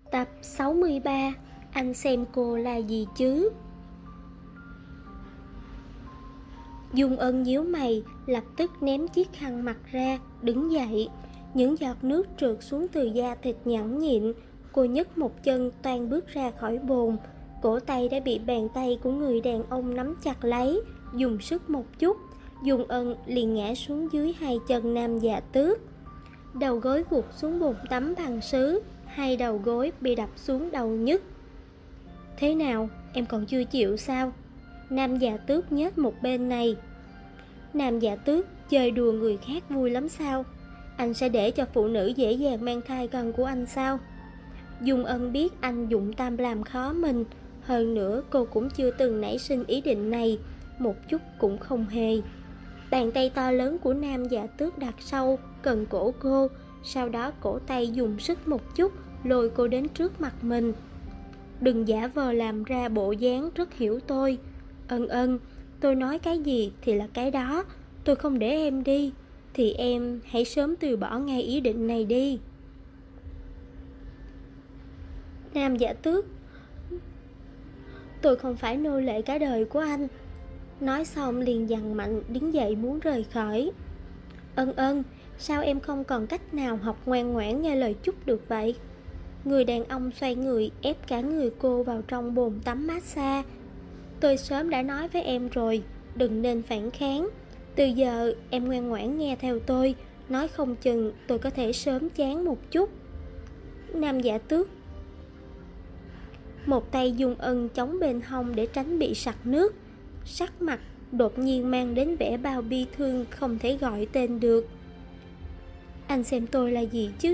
Tập 63. Anh xem cô là gì chứ? Dung Ân nhíu mày, lập tức ném chiếc khăn mặt ra, đứng dậy. Những giọt nước trượt xuống từ da thịt nhẵn nhịn. Cô nhấc một chân toan bước ra khỏi bồn. Cổ tay đã bị bàn tay của người đàn ông nắm chặt lấy. Dùng sức một chút, Dung Ân liền ngã xuống dưới hai chân Nam Dạ Tước. Đầu gối gục xuống bồn tắm bằng sứ, hai đầu gối bị đập xuống đầu nhức. Thế nào, em còn chưa chịu sao? Nam Dạ Tước nhếch một bên này. Nam Dạ Tước chơi đùa người khác vui lắm sao? Anh sẽ để cho phụ nữ dễ dàng mang thai con của anh sao? Dung Ân biết anh dụng tâm làm khó mình. Hơn nữa cô cũng chưa từng nảy sinh ý định này, một chút cũng không hề. Bàn tay to lớn của Nam Dạ Tước đặt sâu cần cổ cô, sau đó cổ tay dùng sức một chút lôi cô đến trước mặt mình. Đừng giả vờ làm ra bộ dáng rất hiểu tôi. Ân, tôi nói cái gì thì là cái đó. Tôi không để em đi thì em hãy sớm từ bỏ ngay ý định này đi. Nam Dạ Tước, tôi không phải nô lệ cả đời của anh. Nói xong liền giằng mạnh đứng dậy muốn rời khỏi. Ân, sao em không còn cách nào học ngoan ngoãn nghe lời chút được vậy? Người đàn ông xoay người ép cả người cô vào trong bồn tắm massage. Tôi sớm đã nói với em rồi, đừng nên phản kháng. Từ giờ em ngoan ngoãn nghe theo tôi, nói không chừng tôi có thể sớm chán một chút. Nam Dạ Tước. Một tay Dung Ân chống bên hông để tránh bị sặc nước. Sắc mặt đột nhiên mang đến vẻ bao bi thương không thể gọi tên được. Anh xem tôi là gì chứ?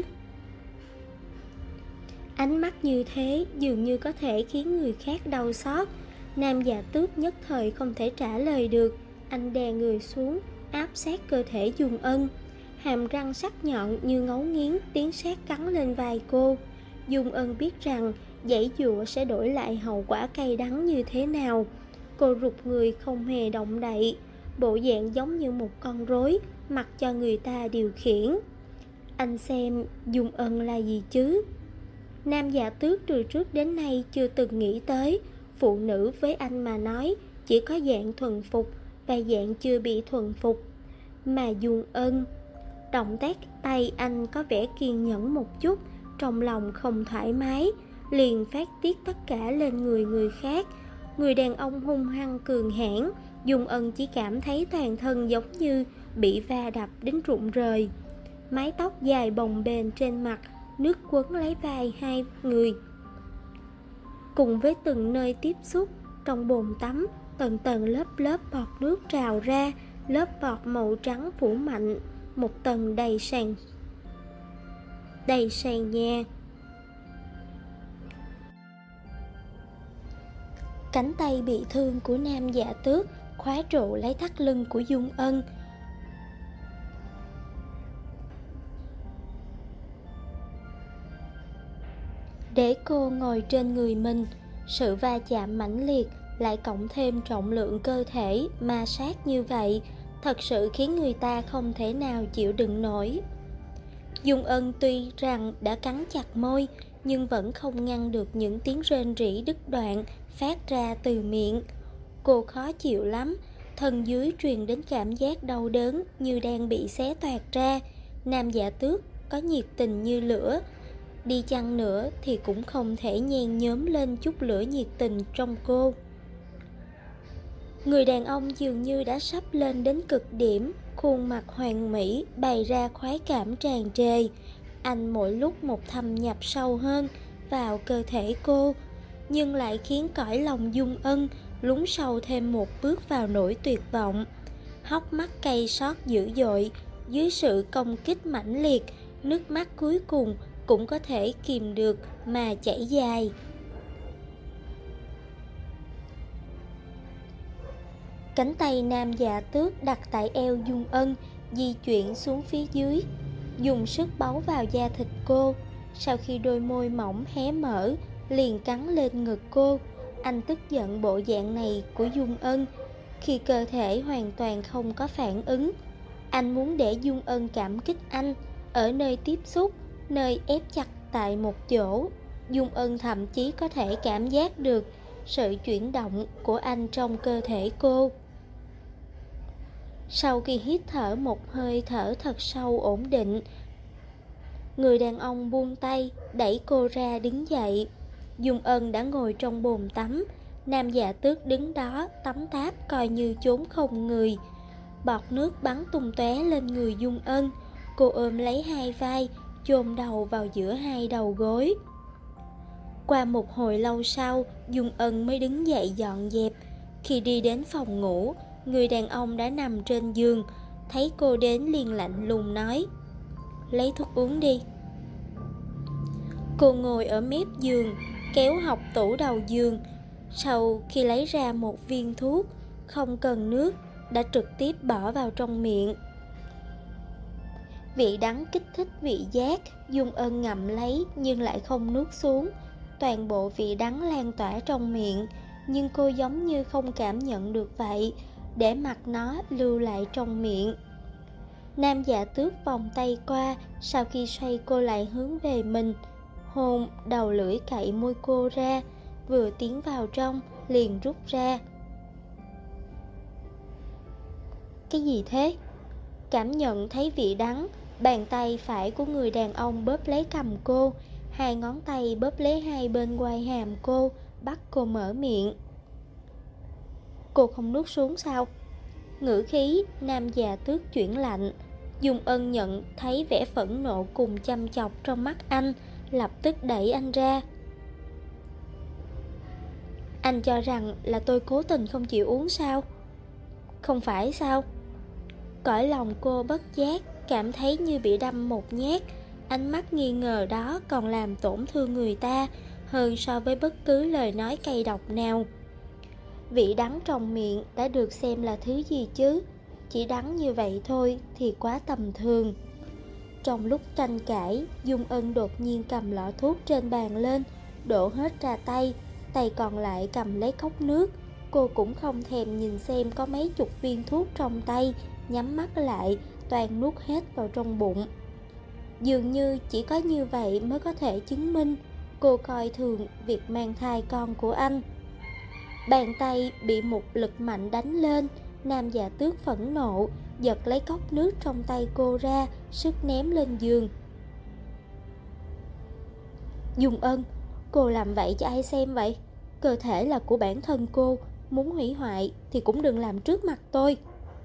Ánh mắt như thế dường như có thể khiến người khác đau xót. Nam Dạ Tước nhất thời không thể trả lời được. Anh đè người xuống, áp sát cơ thể Dung Ân. Hàm răng sắc nhọn như ngấu nghiến tiến sát cắn lên vai cô. Dung Ân biết rằng giãy giụa sẽ đổi lại hậu quả cay đắng như thế nào. Cô rụt người không hề động đậy, bộ dạng giống như một con rối mặc cho người ta điều khiển. Anh xem Dung Ân là gì chứ? Nam Dạ Tước từ trước đến nay chưa từng nghĩ tới phụ nữ với anh mà nói chỉ có dạng thuần phục và dạng chưa bị thuần phục. Mà Dung Ân, động tác tay anh có vẻ kiên nhẫn một chút, trong lòng không thoải mái, liền phát tiết tất cả lên người khác. Người đàn ông hung hăng cường hãn, Dung Ân chỉ cảm thấy toàn thân giống như bị va đập đến rụng rời. Mái tóc dài bồng bềnh trên mặt, nước quấn lấy vai hai người. Cùng với từng nơi tiếp xúc, trong bồn tắm, tầng tầng lớp lớp bọt nước trào ra, lớp bọt màu trắng phủ mạnh, một tầng đầy sàn nhà. Cánh tay bị thương của Nam Dạ Tước khóa trụ lấy thắt lưng của Dung Ân. Để cô ngồi trên người mình, sự va chạm mãnh liệt lại cộng thêm trọng lượng cơ thể ma sát như vậy, thật sự khiến người ta không thể nào chịu đựng nổi. Dung Ân tuy rằng đã cắn chặt môi, nhưng vẫn không ngăn được những tiếng rên rỉ đứt đoạn phát ra từ miệng. Cô khó chịu lắm, thân dưới truyền đến cảm giác đau đớn như đang bị xé toạc ra. Nam Dạ Tước có nhiệt tình như lửa, đi chăng nữa thì cũng không thể nhen nhóm lên chút lửa nhiệt tình trong cô. Người đàn ông dường như đã sắp lên đến cực điểm, khuôn mặt hoàn mỹ bày ra khoái cảm tràn trề. Anh mỗi lúc một thâm nhập sâu hơn vào cơ thể cô, nhưng lại khiến cõi lòng Dung Ân lún sâu thêm một bước vào nỗi tuyệt vọng. Hốc mắt cay xót dữ dội, dưới sự công kích mãnh liệt, nước mắt cuối cùng cũng có thể kìm được mà chảy dài. Cánh tay Nam Dạ Tước đặt tại eo Dung Ân, di chuyển xuống phía dưới, dùng sức bấu vào da thịt cô. Sau khi đôi môi mỏng hé mở, liền cắn lên ngực cô. Anh tức giận bộ dạng này của Dung Ân, khi cơ thể hoàn toàn không có phản ứng. Anh muốn để Dung Ân cảm kích anh ở nơi tiếp xúc, nơi ép chặt tại một chỗ. Dung Ân thậm chí có thể cảm giác được sự chuyển động của anh trong cơ thể cô. Sau khi hít thở một hơi thở thật sâu ổn định, người đàn ông buông tay, đẩy cô ra đứng dậy. Dung Ân đã ngồi trong bồn tắm, Nam Dạ Tước đứng đó tắm táp coi như chốn không người. Bọt nước bắn tung tóe lên người Dung Ân, cô ôm lấy hai vai, chôn đầu vào giữa hai đầu gối. Qua một hồi lâu sau, Dung Ân mới đứng dậy dọn dẹp. Khi đi đến phòng ngủ, người đàn ông đã nằm trên giường, thấy cô đến liền lạnh lùng nói: "Lấy thuốc uống đi." Cô ngồi ở mép giường, kéo hộc tủ đầu giường. Sau khi lấy ra một viên thuốc, không cần nước, đã trực tiếp bỏ vào trong miệng. Vị đắng kích thích vị giác, Dung Ân ngậm lấy nhưng lại không nuốt xuống. Toàn bộ vị đắng lan tỏa trong miệng, nhưng cô giống như không cảm nhận được vậy, để mặc nó lưu lại trong miệng. Nam Dạ Tước vòng tay qua, sau khi xoay cô lại hướng về mình, hôn đầu lưỡi cậy môi cô ra, vừa tiến vào trong liền rút ra. "Cái gì thế?" Cảm nhận thấy vị đắng, bàn tay phải của người đàn ông bóp lấy cằm cô, hai ngón tay bóp lấy hai bên quai hàm cô, bắt cô mở miệng. "Cô không nuốt xuống sao?" Ngữ khí Nam Dạ Tước chuyển lạnh. Dung Ân nhận thấy vẻ phẫn nộ cùng chăm chọc trong mắt anh, lập tức đẩy anh ra. "Anh cho rằng là tôi cố tình không chịu uống sao?" "Không phải sao?" Cõi lòng cô bất giác cảm thấy như bị đâm một nhát. Ánh mắt nghi ngờ đó còn làm tổn thương người ta hơn so với bất cứ lời nói cay độc nào. Vị đắng trong miệng đã được xem là thứ gì chứ? Chỉ đắng như vậy thôi thì quá tầm thường. Trong lúc tranh cãi, Dung Ân đột nhiên cầm lọ thuốc trên bàn lên, đổ hết ra tay, tay còn lại cầm lấy cốc nước. Cô cũng không thèm nhìn xem có mấy chục viên thuốc trong tay, nhắm mắt lại, toàn nuốt hết vào trong bụng. Dường như chỉ có như vậy mới có thể chứng minh cô coi thường việc mang thai con của anh. Bàn tay bị một lực mạnh đánh lên, Nam Dạ Tước phẫn nộ, giật lấy cốc nước trong tay cô ra, sức ném lên giường. "Dung Ân, cô làm vậy cho ai xem vậy? Cơ thể là của bản thân cô, muốn hủy hoại thì cũng đừng làm trước mặt tôi."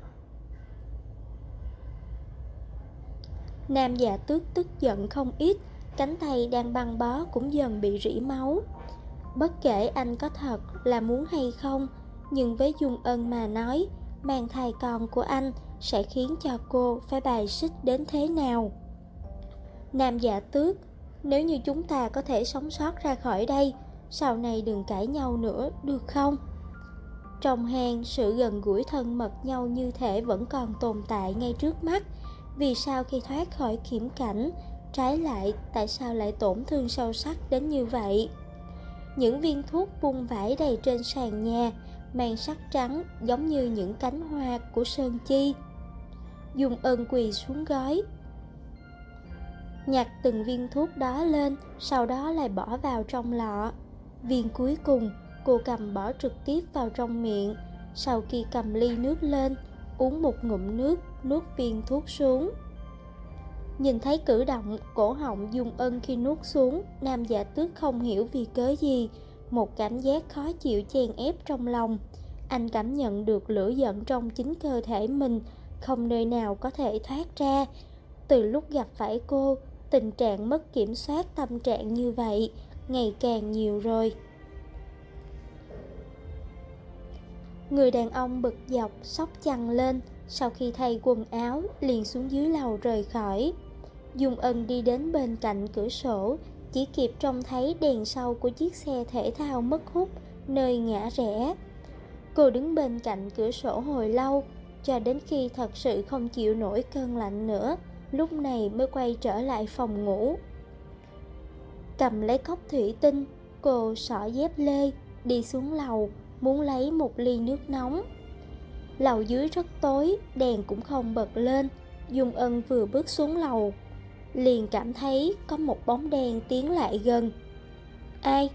Nam Dạ Tước tức giận không ít, cánh tay đang băng bó cũng dần bị rỉ máu. Bất kể anh có thật là muốn hay không, nhưng với Dung Ân mà nói, mang thai con của anh sẽ khiến cho cô phải bài xích đến thế nào. "Nam Dạ Tước, nếu như chúng ta có thể sống sót ra khỏi đây, sau này đừng cãi nhau nữa, được không?" Trong hang, sự gần gũi thân mật nhau như thể vẫn còn tồn tại ngay trước mắt. Vì sao khi thoát khỏi khiểm cảnh, trái lại tại sao lại tổn thương sâu sắc đến như vậy? Những viên thuốc vung vãi đầy trên sàn nhà, mang sắc trắng giống như những cánh hoa của sơn chi. Dung Ân quỳ xuống gói, nhặt từng viên thuốc đó lên, sau đó lại bỏ vào trong lọ. Viên cuối cùng cô cầm bỏ trực tiếp vào trong miệng. Sau khi cầm ly nước lên, uống một ngụm nước, nuốt viên thuốc xuống. Nhìn thấy cử động cổ họng Dung Ân khi nuốt xuống, Nam Dạ Tước không hiểu vì cớ gì, một cảm giác khó chịu chèn ép trong lòng. Anh cảm nhận được lửa giận trong chính cơ thể mình, không nơi nào có thể thoát ra. Từ lúc gặp phải cô, tình trạng mất kiểm soát tâm trạng như vậy ngày càng nhiều rồi. Người đàn ông bực dọc xốc chăn lên, sau khi thay quần áo liền xuống dưới lầu rời khỏi. Dung Ân đi đến bên cạnh cửa sổ, chỉ kịp trông thấy đèn sau của chiếc xe thể thao mất hút nơi ngã rẽ. Cô đứng bên cạnh cửa sổ hồi lâu, cho đến khi thật sự không chịu nổi cơn lạnh nữa, lúc này mới quay trở lại phòng ngủ. Cầm lấy cốc thủy tinh, cô xỏ dép lê, đi xuống lầu, muốn lấy một ly nước nóng. Lầu dưới rất tối, đèn cũng không bật lên. Dung Ân vừa bước xuống lầu, liền cảm thấy có một bóng đen tiến lại gần. ai?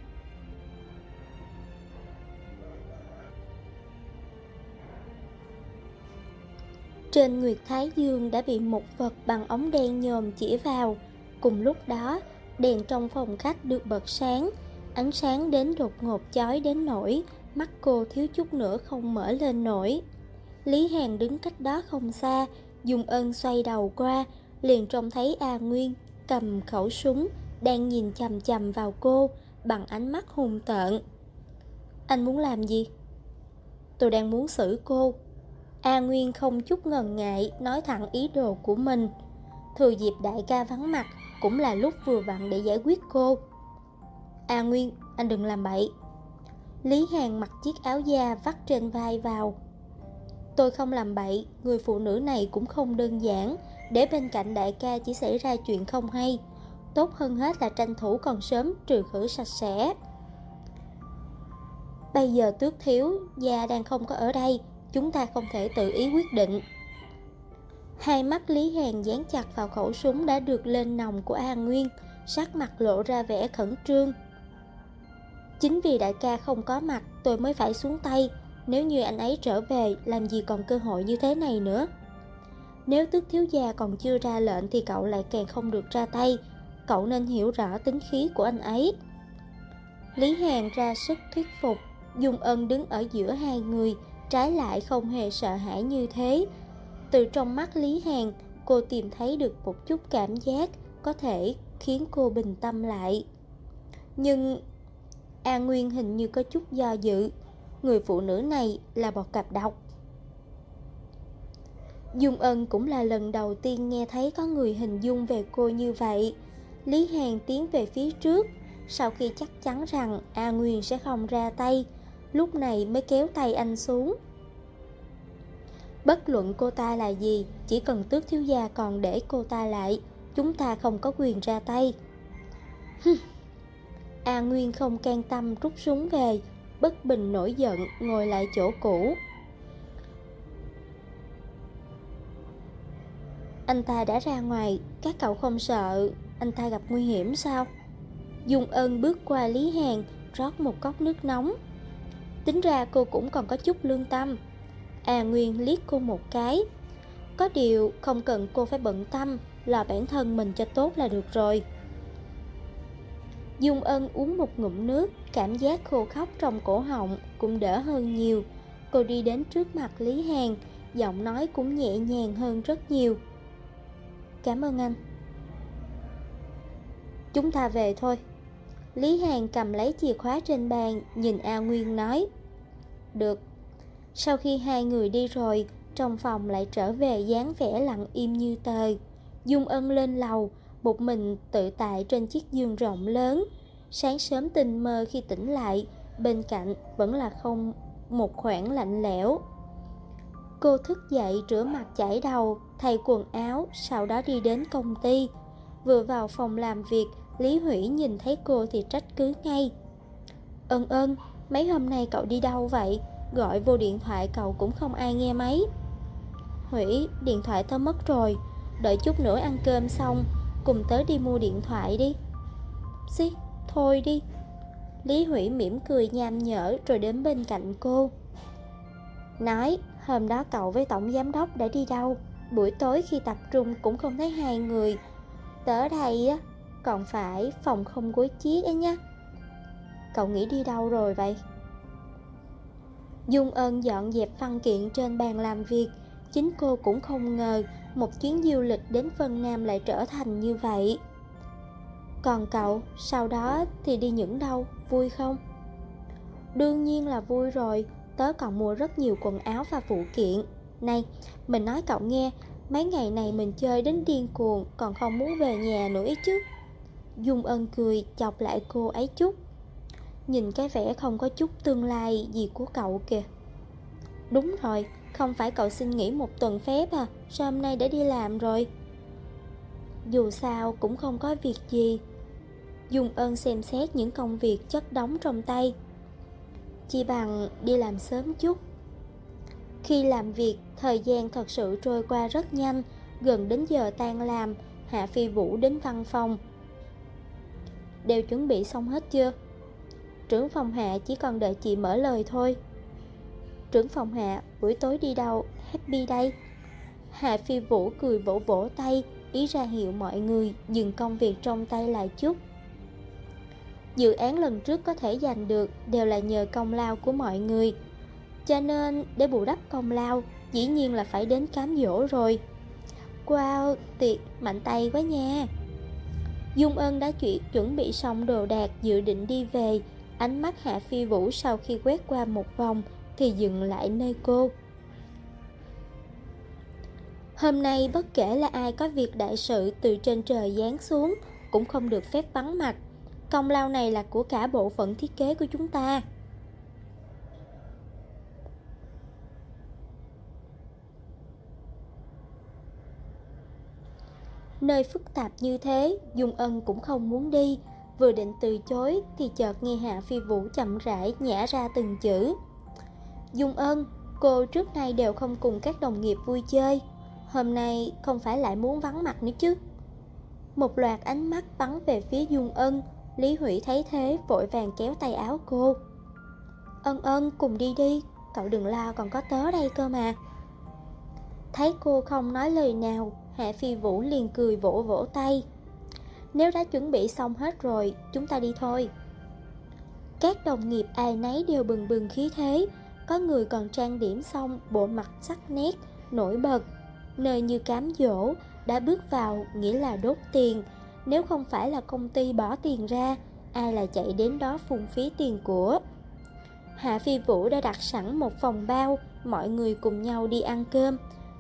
Trên Nguyệt Thái Dương đã bị một vật bằng ống đen nhòm chĩa vào. Cùng lúc đó, đèn trong phòng khách được bật sáng. Ánh sáng đến đột ngột chói đến nỗi mắt cô thiếu chút nữa không mở lên nổi. Lý Hàn đứng cách đó không xa, Dung Ân xoay đầu qua, liền trông thấy A Nguyên cầm khẩu súng, đang nhìn chằm chằm vào cô bằng ánh mắt hung tợn. Anh muốn làm gì? Tôi đang muốn xử cô. A Nguyên không chút ngần ngại nói thẳng ý đồ của mình. Thừa dịp đại ca vắng mặt cũng là lúc vừa vặn để giải quyết cô. A Nguyên, anh đừng làm bậy. Lý Hàn mặc chiếc áo da vắt trên vai vào. Tôi không làm bậy, người phụ nữ này cũng không đơn giản. Để bên cạnh đại ca chỉ xảy ra chuyện không hay. Tốt hơn hết là tranh thủ còn sớm trừ khử sạch sẽ. Bây giờ Tước thiếu gia đang không có ở đây, chúng ta không thể tự ý quyết định. Hai mắt Lý Hàn dán chặt vào khẩu súng đã được lên nòng của A Nguyên, sắc mặt lộ ra vẻ khẩn trương. Chính vì đại ca không có mặt tôi mới phải xuống tay. Nếu như anh ấy trở về, làm gì còn cơ hội như thế này nữa. Nếu Tước thiếu gia còn chưa ra lệnh thì cậu lại càng không được ra tay. Cậu nên hiểu rõ tính khí của anh ấy. Lý Hàn ra sức thuyết phục. Dung Ân đứng ở giữa hai người, trái lại không hề sợ hãi như thế. Từ trong mắt Lý Hàn, cô tìm thấy được một chút cảm giác có thể khiến cô bình tâm lại. Nhưng A Nguyên hình như có chút do dự. Người phụ nữ này là bọ cạp độc. Dung Ân cũng là lần đầu tiên nghe thấy có người hình dung về cô như vậy. Lý Hàn tiến về phía trước, sau khi chắc chắn rằng A Nguyên sẽ không ra tay, lúc này mới kéo tay anh xuống. Bất luận cô ta là gì, chỉ cần Tước thiếu gia còn để cô ta lại, chúng ta không có quyền ra tay. A Nguyên không can tâm rút súng về, bất bình nổi giận ngồi lại chỗ cũ. Anh ta đã ra ngoài, các cậu không sợ anh ta gặp nguy hiểm sao? Dung Ân bước qua Lý Hàn, rót một cốc nước nóng. Tính ra cô cũng còn có chút lương tâm. A Nguyên liếc cô một cái. Có điều không cần cô phải bận tâm, lo bản thân mình cho tốt là được rồi. Dung Ân uống một ngụm nước, cảm giác khô khốc trong cổ họng cũng đỡ hơn nhiều. Cô đi đến trước mặt Lý Hàn, giọng nói cũng nhẹ nhàng hơn rất nhiều. Cảm ơn anh. Chúng ta về thôi. Lý Hàn cầm lấy chìa khóa trên bàn, nhìn A Nguyên nói. Được. Sau khi hai người đi rồi, trong phòng lại trở về dáng vẻ lặng im như tờ. Dung Ân lên lầu, một mình tự tại trên chiếc giường rộng lớn. Sáng sớm tình mơ khi tỉnh lại, bên cạnh vẫn là không một khoảng lạnh lẽo. Cô thức dậy rửa mặt chải đầu, thay quần áo, sau đó đi đến công ty. Vừa vào phòng làm việc, Lý Hủy nhìn thấy cô thì trách cứ ngay. Ân Ân, mấy hôm nay cậu đi đâu vậy? Gọi vô điện thoại cậu cũng không ai nghe máy. Hủy, điện thoại tao mất rồi. Đợi chút nữa ăn cơm xong, cùng tới đi mua điện thoại đi. Xí, thôi đi. Lý Hủy mỉm cười nham nhở rồi đến bên cạnh cô. Nói, hôm đó cậu với tổng giám đốc đã đi đâu? Buổi tối khi tập trung cũng không thấy hai người. Tớ đây á, còn phải phòng không gối chiếc ấy nhá. Cậu nghĩ đi đâu rồi vậy? Dung Ân dọn dẹp văn kiện trên bàn làm việc. Chính cô cũng không ngờ một chuyến du lịch đến Vân Nam lại trở thành như vậy. Còn cậu, sau đó thì đi những đâu, vui không? Đương nhiên là vui rồi. Tớ còn mua rất nhiều quần áo và phụ kiện. Này, mình nói cậu nghe, mấy ngày này mình chơi đến điên cuồng, còn không muốn về nhà nữa ấy chứ. Dung Ân cười chọc lại cô ấy chút. Nhìn cái vẻ không có chút tương lai gì của cậu kìa. Đúng rồi, không phải cậu xin nghỉ một tuần phép à? Sao hôm nay đã đi làm rồi? Dù sao cũng không có việc gì. Dung Ân xem xét những công việc chất đống trong tay. Chỉ bằng đi làm sớm chút. Khi làm việc, thời gian thật sự trôi qua rất nhanh. Gần đến giờ tan làm, Hạ Phi Vũ đến văn phòng. Đều chuẩn bị xong hết chưa? Trưởng phòng Hạ chỉ còn đợi chị mở lời thôi. Trưởng phòng Hạ, buổi tối đi đâu? Happy đây. Hạ Phi Vũ cười vỗ vỗ tay, ý ra hiệu mọi người dừng công việc trong tay lại chút. Dự án lần trước có thể giành được đều là nhờ công lao của mọi người, cho nên để bù đắp công lao, dĩ nhiên là phải đến cám dỗ rồi. Wow, tiệc mạnh tay quá nha. Dung Ân đã chuẩn bị xong đồ đạc dự định đi về. Ánh mắt Hạ Phi Vũ sau khi quét qua một vòng thì dừng lại nơi cô. Hôm nay bất kể là ai có việc đại sự từ trên trời giáng xuống cũng không được phép vắng mặt. Công lao này là của cả bộ phận thiết kế của chúng ta. Nơi phức tạp như thế, Dung Ân cũng không muốn đi. Vừa định từ chối thì chợt nghe Hạ Phi Vũ chậm rãi nhả ra từng chữ. Dung Ân, cô trước nay đều không cùng các đồng nghiệp vui chơi, hôm nay không phải lại muốn vắng mặt nữa chứ? Một loạt ánh mắt bắn về phía Dung Ân. Lý Hủy thấy thế vội vàng kéo tay áo cô. Ân Ân, cùng đi đi, cậu đừng lo, còn có tớ đây cơ mà. Thấy cô không nói lời nào, Hạ Phi Vũ liền cười vỗ vỗ tay. Nếu đã chuẩn bị xong hết rồi, chúng ta đi thôi. Các đồng nghiệp ai nấy đều bừng bừng khí thế, có người còn trang điểm xong, bộ mặt sắc nét, nổi bật. Nơi như cám dỗ, đã bước vào nghĩa là đốt tiền. Nếu không phải là công ty bỏ tiền ra, ai lại chạy đến đó phung phí tiền của. Hạ Phi Vũ đã đặt sẵn một phòng bao, mọi người cùng nhau đi ăn cơm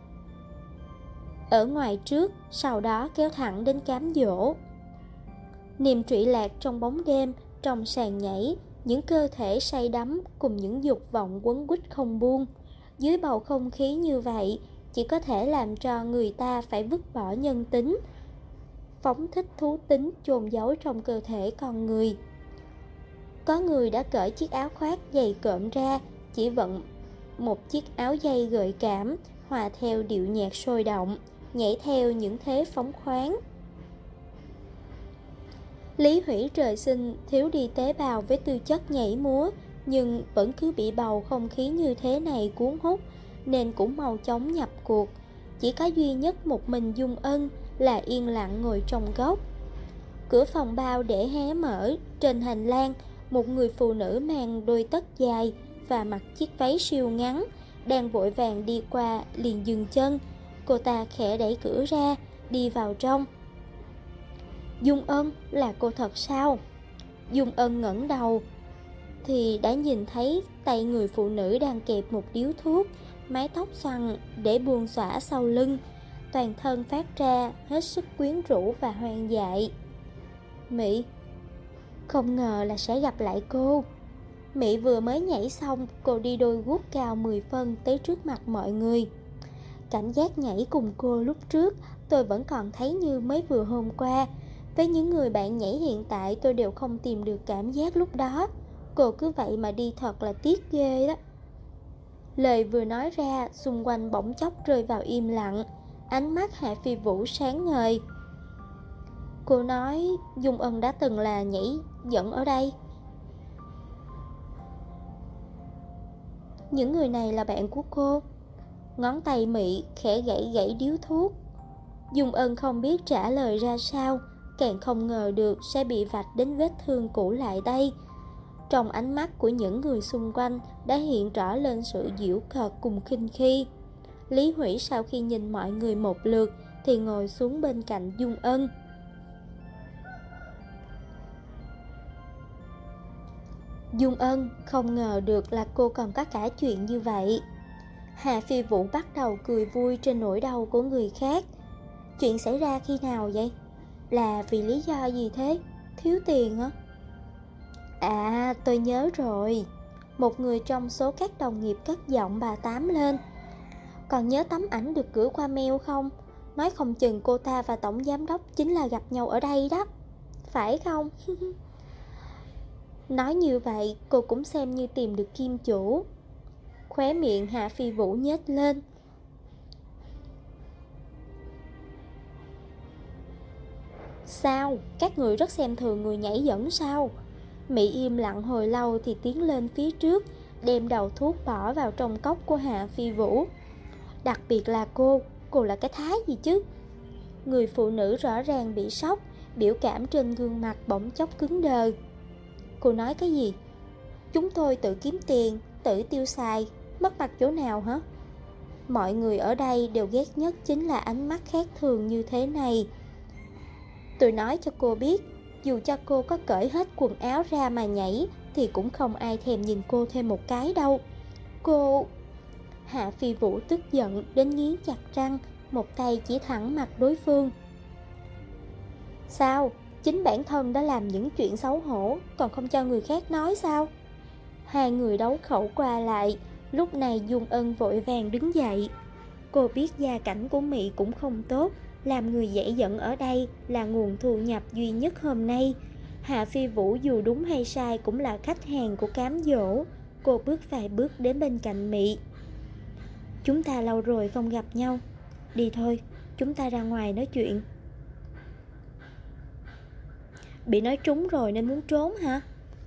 ở ngoài trước, sau đó kéo thẳng đến cám dỗ. Niềm trụy lạc trong bóng đêm, trong sàn nhảy, những cơ thể say đắm cùng những dục vọng quấn quýt không buông. Dưới bầu không khí như vậy, chỉ có thể làm cho người ta phải vứt bỏ nhân tính, phóng thích thú tính chôn giấu trong cơ thể con người. Có người đã cởi chiếc áo khoác dày cộm ra, chỉ vận một chiếc áo dây gợi cảm, hòa theo điệu nhạc sôi động, nhảy theo những thế phóng khoáng. Lý Hủy trời sinh thiếu đi tế bào với tư chất nhảy múa, nhưng vẫn cứ bị bầu không khí như thế này cuốn hút, nên cũng mau chóng nhập cuộc. Chỉ có duy nhất một mình Dung Ân là yên lặng ngồi trong góc. Cửa phòng bao để hé mở, trên hành lang, một người phụ nữ mang đôi tất dài và mặc chiếc váy siêu ngắn, đang vội vàng đi qua liền dừng chân. Cô ta khẽ đẩy cửa ra, đi vào trong. Dung Ân, là cô thật sao? Dung Ân ngẩng đầu thì đã nhìn thấy tay người phụ nữ đang kẹp một điếu thuốc, mái tóc xoăn để buông xõa sau lưng, toàn thân phát ra hết sức quyến rũ và hoang dại. Mỹ, không ngờ là sẽ gặp lại cô. Mỹ vừa mới nhảy xong, cô đi đôi guốc cao 10 phân tới trước mặt mọi người. Cảm giác nhảy cùng cô lúc trước tôi vẫn còn thấy như mới vừa hôm qua. Với những người bạn nhảy hiện tại tôi đều không tìm được cảm giác lúc đó. Cô cứ vậy mà đi thật là tiếc ghê đó. Lời vừa nói ra, xung quanh bỗng chốc rơi vào im lặng. Ánh mắt Hạ Phi Vũ sáng ngời. Cô nói Dung Ân đã từng là nhảy dẫn ở đây. Những người này là bạn của cô. Ngón tay Mị khẽ gãy gãy điếu thuốc. Dung Ân không biết trả lời ra sao, càng không ngờ được sẽ bị vạch đến vết thương cũ lại đây. Trong ánh mắt của những người xung quanh đã hiện rõ lên sự giễu cợt cùng khinh khi. Lý Hủy sau khi nhìn mọi người một lượt thì ngồi xuống bên cạnh Dung Ân. Dung Ân, không ngờ được là cô còn có cả chuyện như vậy. Hạ Phi Vũ bắt đầu cười vui trên nỗi đau của người khác. Chuyện xảy ra khi nào vậy? Là vì lý do gì thế? Thiếu tiền hả? À, tôi nhớ rồi. Một người trong số các đồng nghiệp cất giọng bà Tám lên. Còn nhớ tấm ảnh được gửi qua mail không? Nói không chừng cô ta và tổng giám đốc chính là gặp nhau ở đây đó. Phải không? Nói như vậy cô cũng xem như tìm được kim chủ. Khóe miệng Hạ Phi Vũ nhếch lên. Sao? Các người rất xem thường người nhảy dẫn sao? Mỹ im lặng hồi lâu thì tiến lên phía trước, đem đầu thuốc bỏ vào trong cốc của Hạ Phi Vũ. Đặc biệt là cô là cái thá gì chứ? Người phụ nữ rõ ràng bị sốc, biểu cảm trên gương mặt bỗng chốc cứng đờ. Cô nói cái gì? Chúng tôi tự kiếm tiền, tự tiêu xài, mất mặt chỗ nào hả? Mọi người ở đây đều ghét nhất chính là ánh mắt khác thường như thế này. Tôi nói cho cô biết, dù cho cô có cởi hết quần áo ra mà nhảy thì cũng không ai thèm nhìn cô thêm một cái đâu. Cô... Hạ Phi Vũ tức giận đến nghiến chặt răng, một tay chỉ thẳng mặt đối phương. Sao? Chính bản thân đã làm những chuyện xấu hổ, còn không cho người khác nói sao? Hai người đấu khẩu qua lại. Lúc này Dung Ân vội vàng đứng dậy. Cô biết gia cảnh của Mỹ cũng không tốt, làm người dễ giận ở đây là nguồn thu nhập duy nhất hôm nay. Hạ Phi Vũ dù đúng hay sai cũng là khách hàng của cám dỗ. Cô bước vài bước đến bên cạnh Mỹ. Chúng ta lâu rồi không gặp nhau, đi thôi, chúng ta ra ngoài nói chuyện. Bị nói trúng rồi nên muốn trốn hả?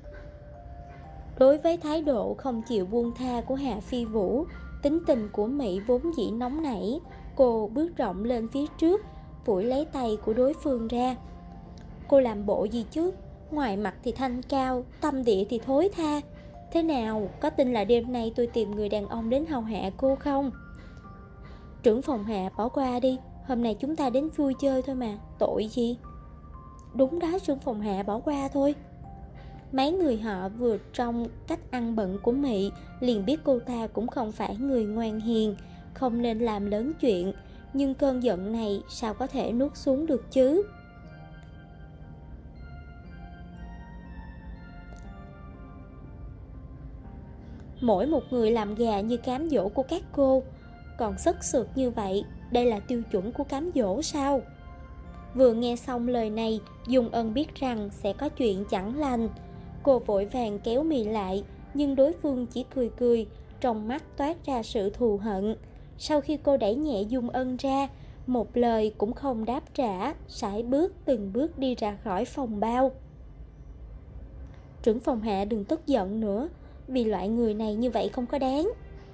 Đối với thái độ không chịu buông tha của Hạ Phi Vũ, tính tình của Mỹ vốn dĩ nóng nảy. Cô bước rộng lên phía trước, phủi lấy tay của đối phương ra. Cô làm bộ gì chứ? Ngoài mặt thì thanh cao, tâm địa thì thối tha. Thế nào, có tin là đêm nay tôi tìm người đàn ông đến hầu hạ cô không? Trưởng phòng Hạ bỏ qua đi, hôm nay chúng ta đến vui chơi thôi mà, tội gì? Đúng đó, trưởng phòng Hạ bỏ qua thôi. Mấy người họ vừa trong cách ăn bận của Mỹ liền biết cô ta cũng không phải người ngoan hiền, không nên làm lớn chuyện. Nhưng cơn giận này sao có thể nuốt xuống được chứ? Mỗi một người làm gà như cám dỗ của các cô, còn sức sượt như vậy, đây là tiêu chuẩn của cám dỗ sao? Vừa nghe xong lời này, Dung Ân biết rằng sẽ có chuyện chẳng lành. Cô vội vàng kéo Mì lại, nhưng đối phương chỉ cười cười, trong mắt toát ra sự thù hận. Sau khi cô đẩy nhẹ Dung Ân ra, một lời cũng không đáp trả, sải bước từng bước đi ra khỏi phòng bao. Trưởng phòng Hạ đừng tức giận nữa, vì loại người này như vậy không có đáng.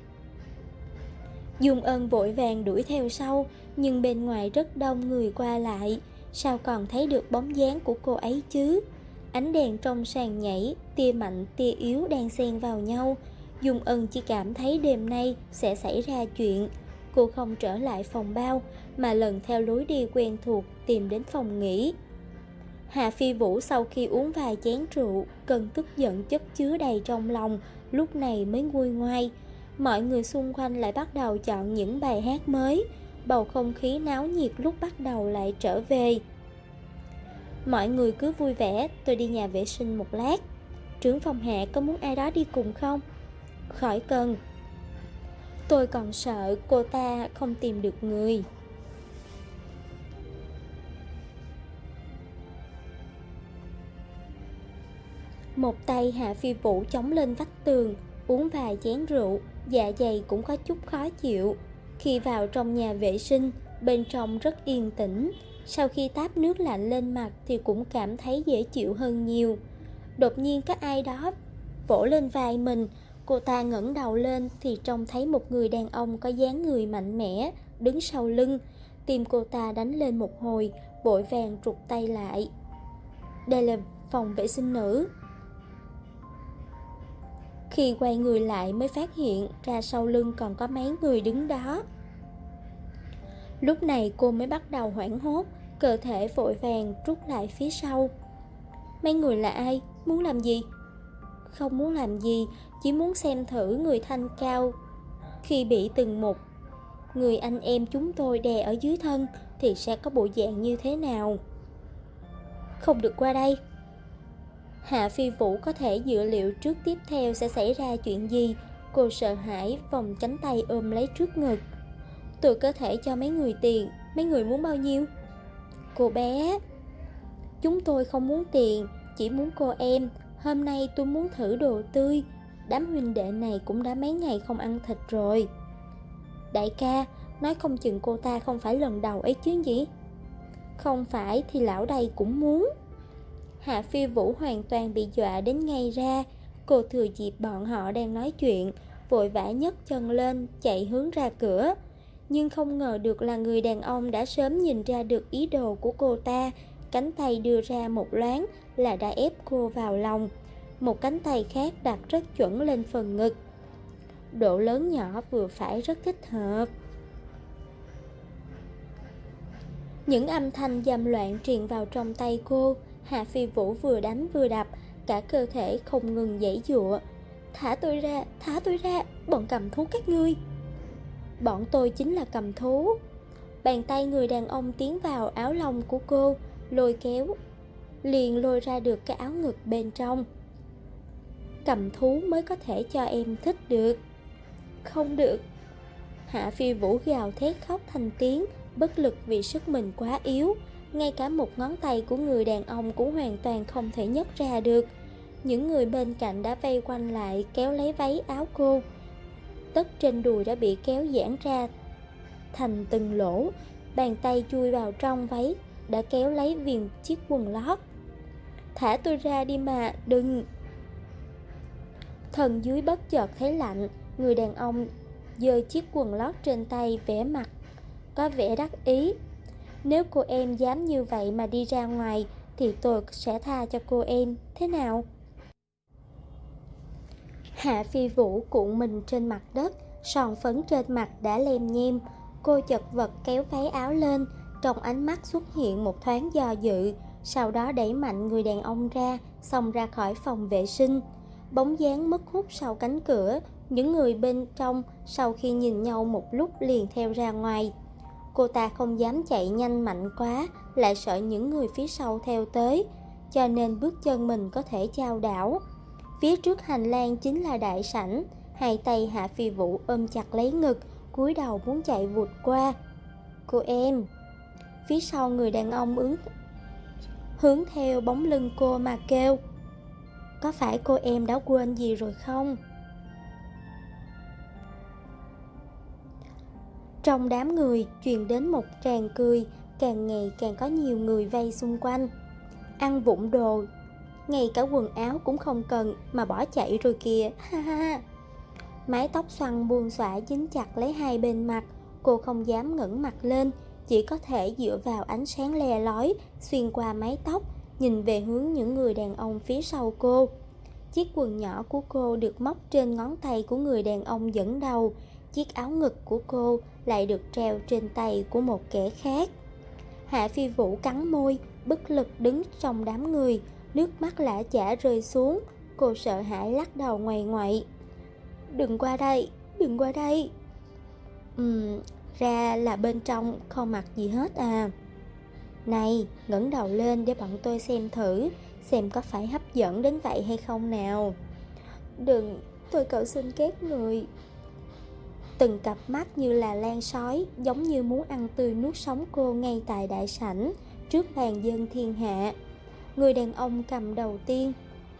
Dung Ân vội vàng đuổi theo sau, nhưng bên ngoài rất đông người qua lại, sao còn thấy được bóng dáng của cô ấy chứ? Ánh đèn trong sàn nhảy, tia mạnh tia yếu đang xen vào nhau. Dung Ân chỉ cảm thấy đêm nay sẽ xảy ra chuyện. Cô không trở lại phòng bao, mà lần theo lối đi quen thuộc tìm đến phòng nghỉ. Hạ Phi Vũ sau khi uống vài chén rượu, cơn tức giận chất chứa đầy trong lòng, lúc này mới nguôi ngoai. Mọi người xung quanh lại bắt đầu chọn những bài hát mới. Bầu không khí náo nhiệt lúc bắt đầu lại trở về. Mọi người cứ vui vẻ, tôi đi nhà vệ sinh một lát. Trưởng phòng Hạ có muốn ai đó đi cùng không? Khỏi cần. Tôi còn sợ cô ta không tìm được người. Một tay Hạ Phi Vũ chống lên vách tường, uống vài chén rượu, dạ dày cũng có chút khó chịu. Khi vào trong nhà vệ sinh, bên trong rất yên tĩnh. Sau khi táp nước lạnh lên mặt thì cũng cảm thấy dễ chịu hơn nhiều. Đột nhiên có ai đó vỗ lên vai mình. Cô ta ngẩng đầu lên thì trông thấy một người đàn ông có dáng người mạnh mẽ đứng sau lưng. Tim cô ta đánh lên một hồi, vội vàng rụt tay lại. Đây là phòng vệ sinh nữ. Khi quay người lại mới phát hiện ra sau lưng còn có mấy người đứng đó. Lúc này cô mới bắt đầu hoảng hốt, cơ thể vội vàng rút lại phía sau. Mấy người là ai? Muốn làm gì? Không muốn làm gì, chỉ muốn xem thử người thanh cao khi bị từng một người anh em chúng tôi đè ở dưới thân thì sẽ có bộ dạng như thế nào. Không được qua đây. Hạ Phi Vũ có thể dự liệu trước tiếp theo sẽ xảy ra chuyện gì. Cô sợ hãi vòng cánh tay ôm lấy trước ngực. Tôi có thể cho mấy người tiền. Mấy người muốn bao nhiêu? Cô bé, chúng tôi không muốn tiền, chỉ muốn cô em. Hôm nay tôi muốn thử đồ tươi. Đám huynh đệ này cũng đã mấy ngày không ăn thịt rồi. Đại ca, nói không chừng cô ta không phải lần đầu ấy chứ gì? Không phải thì lão đây cũng muốn. Hạ Phi Vũ hoàn toàn bị dọa đến ngay ra. Cô thừa dịp bọn họ đang nói chuyện, vội vã nhấc chân lên chạy hướng ra cửa. Nhưng không ngờ được là người đàn ông đã sớm nhìn ra được ý đồ của cô ta. Cánh tay đưa ra một loáng là đã ép cô vào lòng. Một cánh tay khác đặt rất chuẩn lên phần ngực. Độ lớn nhỏ vừa phải, rất thích hợp. Những âm thanh dâm loạn truyền vào trong tay cô. Hạ Phi Vũ vừa đánh vừa đập, cả cơ thể không ngừng giãy giụa. Thả tôi ra, bọn cầm thú các ngươi. Bọn tôi chính là cầm thú. Bàn tay người đàn ông tiến vào áo lông của cô, lôi kéo, liền lôi ra được cái áo ngực bên trong. Cầm thú mới có thể cho em thích được. Không được. Hạ Phi Vũ gào thét khóc thành tiếng, bất lực vì sức mình quá yếu. Ngay cả một ngón tay của người đàn ông cũng hoàn toàn không thể nhấc ra được. Những người bên cạnh đã vây quanh lại, kéo lấy váy áo cô. Tất trên đùi đã bị kéo giãn ra thành từng lỗ. Bàn tay chui vào trong váy, đã kéo lấy viền chiếc quần lót. Thả tôi ra đi mà, đừng. Thần dưới bất chợt thấy lạnh. Người đàn ông giơ chiếc quần lót trên tay, vẻ mặt có vẻ đắc ý. Nếu cô em dám như vậy mà đi ra ngoài thì tôi sẽ tha cho cô em, thế nào? Hạ Phi Vũ cuộn mình trên mặt đất, sòn phấn trên mặt đã lem nhem. Cô chật vật kéo váy áo lên, trong ánh mắt xuất hiện một thoáng do dự. Sau đó đẩy mạnh người đàn ông ra, xông ra khỏi phòng vệ sinh. Bóng dáng mất hút sau cánh cửa. Những người bên trong sau khi nhìn nhau một lúc liền theo ra ngoài. Cô ta không dám chạy nhanh mạnh quá, lại sợ những người phía sau theo tới, cho nên bước chân mình có thể chao đảo. Phía trước hành lang chính là đại sảnh. Hai tay Hạ Phi Vũ ôm chặt lấy ngực, cúi đầu muốn chạy vụt qua. Cô em. Phía sau người đàn ông hướng theo bóng lưng cô mà kêu. Có phải cô em đã quên gì rồi không? Trong đám người truyền đến một tràng cười, càng ngày càng có nhiều người vây xung quanh. Ăn vụng đồ, ngay cả quần áo cũng không cần mà bỏ chạy rồi kìa, ha ha. Mái tóc xoăn buông xõa dính chặt lấy hai bên mặt. Cô không dám ngẩng mặt lên, chỉ có thể dựa vào ánh sáng le lói xuyên qua mái tóc, nhìn về hướng những người đàn ông phía sau cô. Chiếc quần nhỏ của cô được móc trên ngón tay của người đàn ông dẫn đầu. Chiếc áo ngực của cô lại được treo trên tay của một kẻ khác. Hạ Phi Vũ cắn môi, bất lực đứng trong đám người, nước mắt lã chả rơi xuống. Cô sợ hãi lắc đầu ngoại ngoại. Đừng qua đây, đừng qua đây. Ra là bên trong không mặc gì hết à. Này, ngẩng đầu lên để bọn tôi xem thử, xem có phải hấp dẫn đến vậy hay không nào. Đừng, tôi cầu xin các người. Từng cặp mắt như là lan sói, giống như muốn ăn tươi nuốt sống cô ngay tại đại sảnh, trước bàn dân thiên hạ. Người đàn ông cầm đầu tiên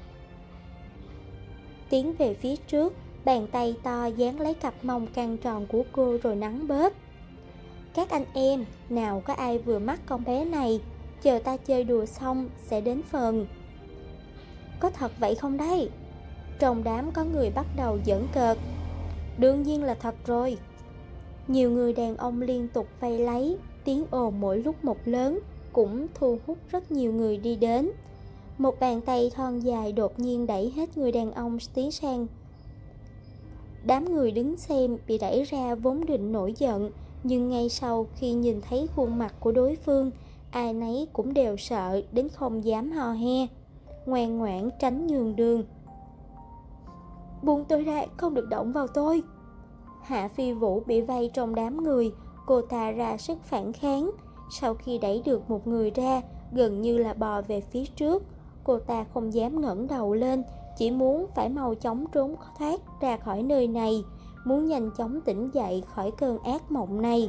tiến về phía trước, bàn tay to dán lấy cặp mông căng tròn của cô rồi nắn bóp. Các anh em, nào có ai vừa mắt con bé này, chờ ta chơi đùa xong sẽ đến phần. Có thật vậy không đấy? Trong đám có người bắt đầu giỡn cợt. Đương nhiên là thật rồi. Nhiều người đàn ông liên tục vây lấy, tiếng ồn mỗi lúc một lớn, cũng thu hút rất nhiều người đi đến. Một bàn tay thon dài đột nhiên đẩy hết người đàn ông tiến sang. Đám người đứng xem bị đẩy ra vốn định nổi giận, nhưng ngay sau khi nhìn thấy khuôn mặt của đối phương, ai nấy cũng đều sợ đến không dám hò he, ngoan ngoãn tránh nhường đường. Buông tôi ra, không được động vào tôi. Hạ Phi Vũ bị vây trong đám người, cô ta ra sức phản kháng. Sau khi đẩy được một người ra, gần như là bò về phía trước. Cô ta không dám ngẩng đầu lên, chỉ muốn phải mau chóng trốn thoát ra khỏi nơi này, muốn nhanh chóng tỉnh dậy khỏi cơn ác mộng này.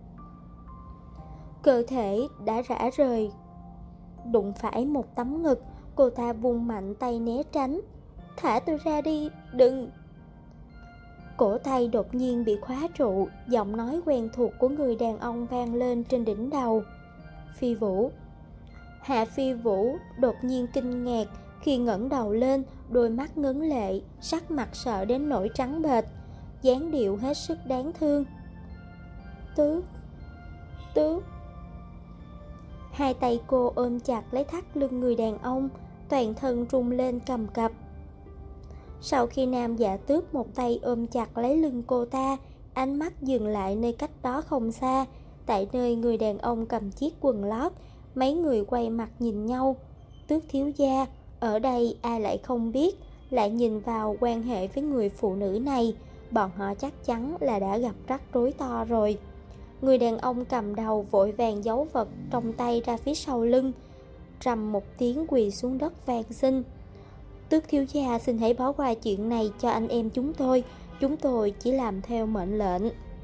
Cơ thể đã rã rời, đụng phải một tấm ngực. Cô ta vung mạnh tay né tránh. Thả tôi ra đi, đừng. Cổ tay đột nhiên bị khóa trụ, giọng nói quen thuộc của người đàn ông vang lên trên đỉnh đầu. Phi Vũ. Hạ Phi Vũ đột nhiên kinh ngạc khi ngẩng đầu lên, đôi mắt ngấn lệ, sắc mặt sợ đến nỗi trắng bệch, dáng điệu hết sức đáng thương. Tước, tước. Hai tay cô ôm chặt lấy thắt lưng người đàn ông, toàn thân rung lên cầm cập. Sau khi nam Dạ Tước một tay ôm chặt lấy lưng cô ta, ánh mắt dừng lại nơi cách đó không xa, tại nơi người đàn ông cầm chiếc quần lót. Mấy người quay mặt nhìn nhau. Tước thiếu gia, ở đây ai lại không biết, lại nhìn vào quan hệ với người phụ nữ này, bọn họ chắc chắn là đã gặp rắc rối to rồi. Người đàn ông cầm đầu vội vàng giấu vật trong tay ra phía sau lưng, rầm một tiếng quỳ xuống đất van xin. Tước thiếu gia xin hãy bỏ qua chuyện này cho anh em chúng tôi chỉ làm theo mệnh lệnh.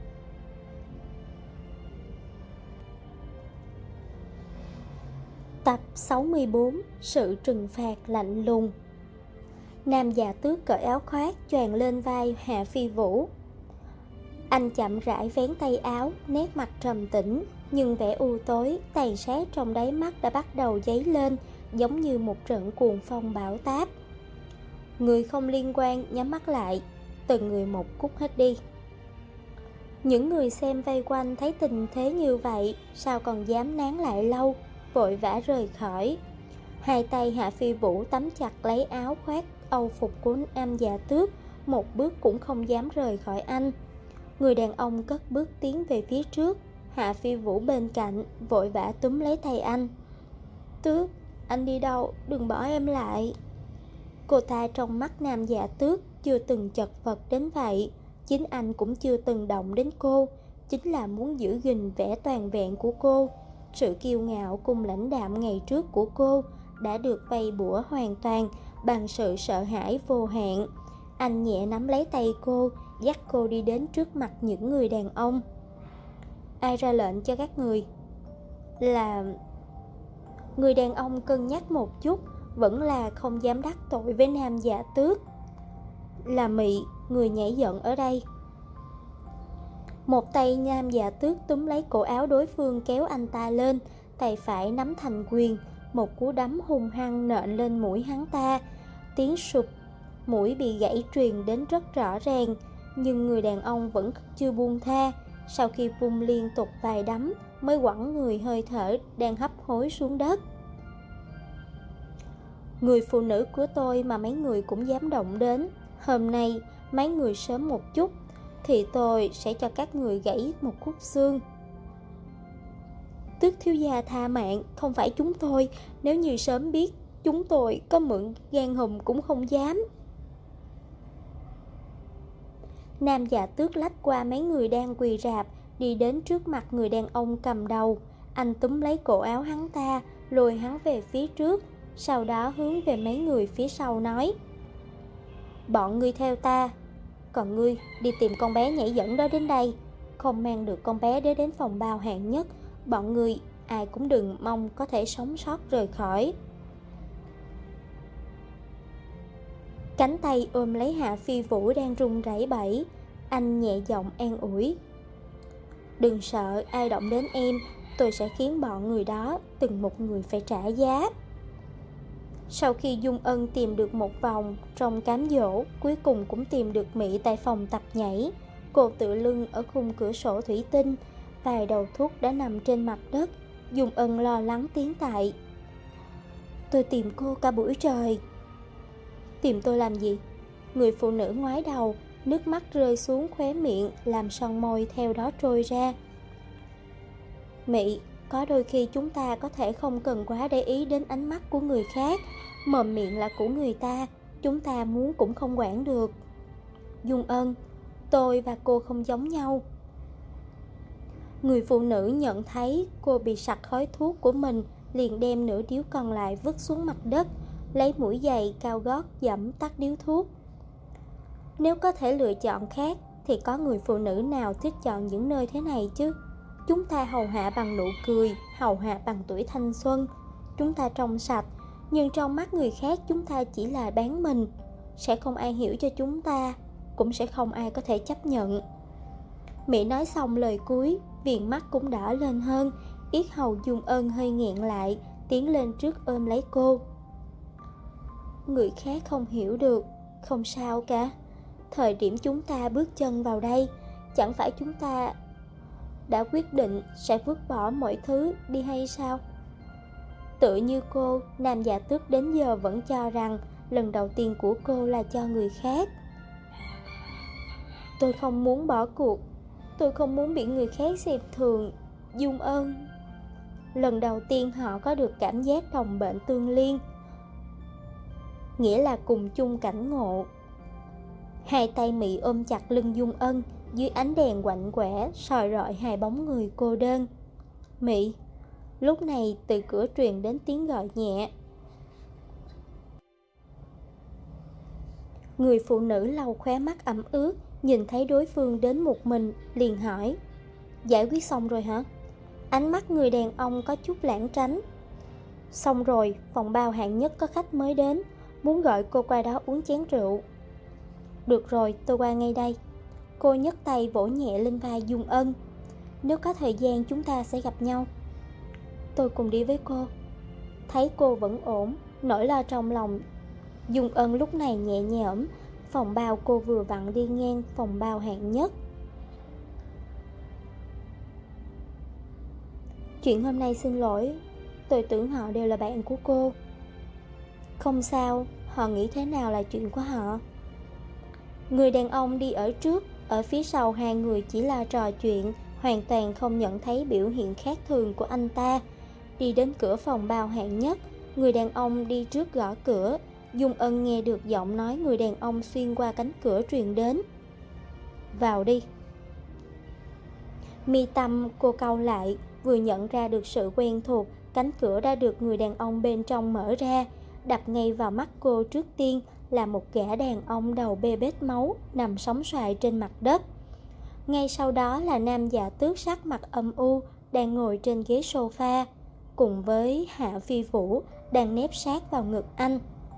Tập 64. Sự trừng phạt lạnh lùng. Nam Dạ Tước cởi áo khoác choàng lên vai Hạ Phi Vũ. Anh chậm rãi vén tay áo, nét mặt trầm tĩnh, nhưng vẻ u tối, tàn sát trong đáy mắt đã bắt đầu dấy lên, giống như một trận cuồng phong bão táp. Người không liên quan nhắm mắt lại, từng người một cút hết đi. Những người xem vây quanh thấy tình thế như vậy, sao còn dám nán lại lâu, vội vã rời khỏi. Hai tay Hạ Phi Vũ tắm chặt lấy áo khoác âu phục của Nam Dạ Tước, một bước cũng không dám rời khỏi anh. Người đàn ông cất bước tiến về phía trước, Hạ Phi Vũ bên cạnh vội vã túm lấy tay anh. Tước, anh đi đâu, đừng bỏ em lại. Cô ta trong mắt Nam Dạ Tước chưa từng chật vật đến vậy, chính anh cũng chưa từng động đến cô, chính là muốn giữ gìn vẻ toàn vẹn của cô. Sự kiêu ngạo cùng lãnh đạm ngày trước của cô đã được vây bủa hoàn toàn bằng sự sợ hãi vô hạn. Anh nhẹ nắm lấy tay cô, dắt cô đi đến trước mặt những người đàn ông. Ai ra lệnh cho các người? Là... Người đàn ông cân nhắc một chút, vẫn là không dám đắc tội với Nam Dạ Tước. Là Mị, người nhảy giận ở đây. Một tay Nam Dạ Tước túm lấy cổ áo đối phương kéo anh ta lên, tay phải nắm thành quyền, một cú đấm hung hăng nện lên mũi hắn ta. Tiếng sụp, mũi bị gãy truyền đến rất rõ ràng, nhưng người đàn ông vẫn chưa buông tha. Sau khi vung liên tục vài đấm, mới quẳng người hơi thở đang hấp hối xuống đất. Người phụ nữ của tôi mà mấy người cũng dám động đến, hôm nay mấy người sớm một chút thì tôi sẽ cho các người gãy một khúc xương. Tước thiếu gia tha mạng, không phải chúng tôi, nếu như sớm biết, chúng tôi có mượn gan hùm cũng không dám. Nam Dạ Tước lách qua mấy người đang quỳ rạp, đi đến trước mặt người đàn ông cầm đầu. Anh túm lấy cổ áo hắn ta, lùi hắn về phía trước, sau đó hướng về mấy người phía sau nói: Bọn ngươi theo ta, còn ngươi đi tìm con bé nhảy dẫn đó đến đây. Không mang được con bé đến phòng bao hạng nhất, bọn ngươi ai cũng đừng mong có thể sống sót rời khỏi. Cánh tay ôm lấy Hạ Phi Vũ đang run rẩy bẩy, anh nhẹ giọng an ủi: Đừng sợ ai động đến em, tôi sẽ khiến bọn người đó từng một người phải trả giá. Sau khi Dung Ân tìm được một vòng trong cám dỗ, cuối cùng cũng tìm được Mị tại phòng tập nhảy. Cô tựa lưng ở khung cửa sổ thủy tinh, vài đầu thuốc đã nằm trên mặt đất. Dung Ân lo lắng tiến tại: Tôi tìm cô cả buổi trời. Tìm tôi làm gì? Người phụ nữ ngoái đầu, nước mắt rơi xuống khóe miệng, làm son môi theo đó trôi ra. Mị, có đôi khi chúng ta có thể không cần quá để ý đến ánh mắt của người khác. Mồm miệng là của người ta, chúng ta muốn cũng không quản được. Dung Ân, tôi và cô không giống nhau. Người phụ nữ nhận thấy cô bị sặc khói thuốc của mình, liền đem nửa điếu còn lại vứt xuống mặt đất, lấy mũi giày cao gót dẫm tắt điếu thuốc. Nếu có thể lựa chọn khác, thì có người phụ nữ nào thích chọn những nơi thế này chứ? Chúng ta hầu hạ bằng nụ cười, hầu hạ bằng tuổi thanh xuân. Chúng ta trong sạch, nhưng trong mắt người khác chúng ta chỉ là bán mình. Sẽ không ai hiểu cho chúng ta, cũng sẽ không ai có thể chấp nhận. Mỹ nói xong lời cuối, viền mắt cũng đỏ lên hơn, yết hầu Dung Ân hơi nghẹn lại, tiến lên trước ôm lấy cô. Người khác không hiểu được, không sao cả. Thời điểm chúng ta bước chân vào đây, chẳng phải chúng ta đã quyết định sẽ vứt bỏ mọi thứ đi hay sao? Tựa như cô, Nam Dạ Tước đến giờ vẫn cho rằng lần đầu tiên của cô là cho người khác. Tôi không muốn bỏ cuộc, tôi không muốn bị người khác xem thường. Dung Ân. Lần đầu tiên họ có được cảm giác đồng bệnh tương liên, nghĩa là cùng chung cảnh ngộ. Hai tay Mị ôm chặt lưng Dung Ân, dưới ánh đèn quạnh quẻ soi rọi hai bóng người cô đơn. Mị. Lúc này từ cửa truyền đến tiếng gọi nhẹ. Người phụ nữ lau khóe mắt ẩm ướt, nhìn thấy đối phương đến một mình, liền hỏi: Giải quyết xong rồi hả? Ánh mắt người đàn ông có chút lảng tránh. Xong rồi, phòng bao hạng nhất có khách mới đến, muốn gọi cô qua đó uống chén rượu. Được rồi, tôi qua ngay đây. Cô nhấc tay vỗ nhẹ lên vai Dung Ân. Nếu có thời gian chúng ta sẽ gặp nhau. Tôi cùng đi với cô. Thấy cô vẫn ổn, nỗi lo trong lòng Dung Ân lúc này nhẹ nhõm. Phòng bao cô vừa vặn đi ngang phòng bao hạng nhất. Chuyện hôm nay xin lỗi, tôi tưởng họ đều là bạn của cô. Không sao, họ nghĩ thế nào là chuyện của họ. Người đàn ông đi ở trước, ở phía sau hai người chỉ là trò chuyện, hoàn toàn không nhận thấy biểu hiện khác thường của anh ta. Đi đến cửa phòng bao hạng nhất, người đàn ông đi trước gõ cửa. Dung Ân nghe được giọng nói người đàn ông xuyên qua cánh cửa truyền đến. Vào đi. Mi tâm cô cau lại, vừa nhận ra được sự quen thuộc, cánh cửa đã được người đàn ông bên trong mở ra. Đập ngay vào mắt cô trước tiên là một gã đàn ông đầu bê bết máu nằm sóng xoài trên mặt đất. Ngay sau đó là Nam Dạ Tước sắc mặt âm u đang ngồi trên ghế sofa, cùng với Hạ Phi Vũ đang nép sát vào ngực anh.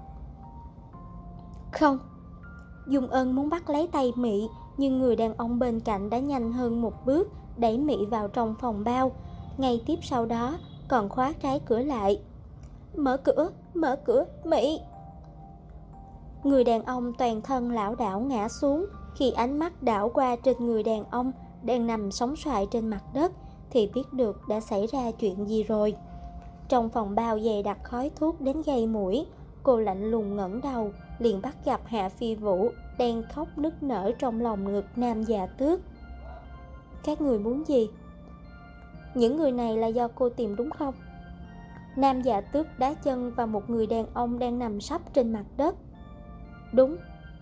Không. Dung Ân muốn bắt lấy tay Mị, nhưng người đàn ông bên cạnh đã nhanh hơn một bước, đẩy Mị vào trong phòng bao. Ngay tiếp sau đó còn khóa trái cửa lại. Mở cửa, Mị. Người đàn ông toàn thân lảo đảo ngã xuống. Khi ánh mắt đảo qua trên người đàn ông đang nằm sóng xoài trên mặt đất thì biết được đã xảy ra chuyện gì rồi. Trong phòng bao dày đặc khói thuốc đến gây mũi. Cô lạnh lùng ngẩng đầu, liền bắt gặp Hạ Phi Vũ đang khóc nức nở trong lòng ngực Nam Dạ Tước. Các người muốn gì? Những người này là do cô tìm đúng không? Nam Dạ Tước đá chân vào một người đàn ông đang nằm sấp trên mặt đất. Đúng.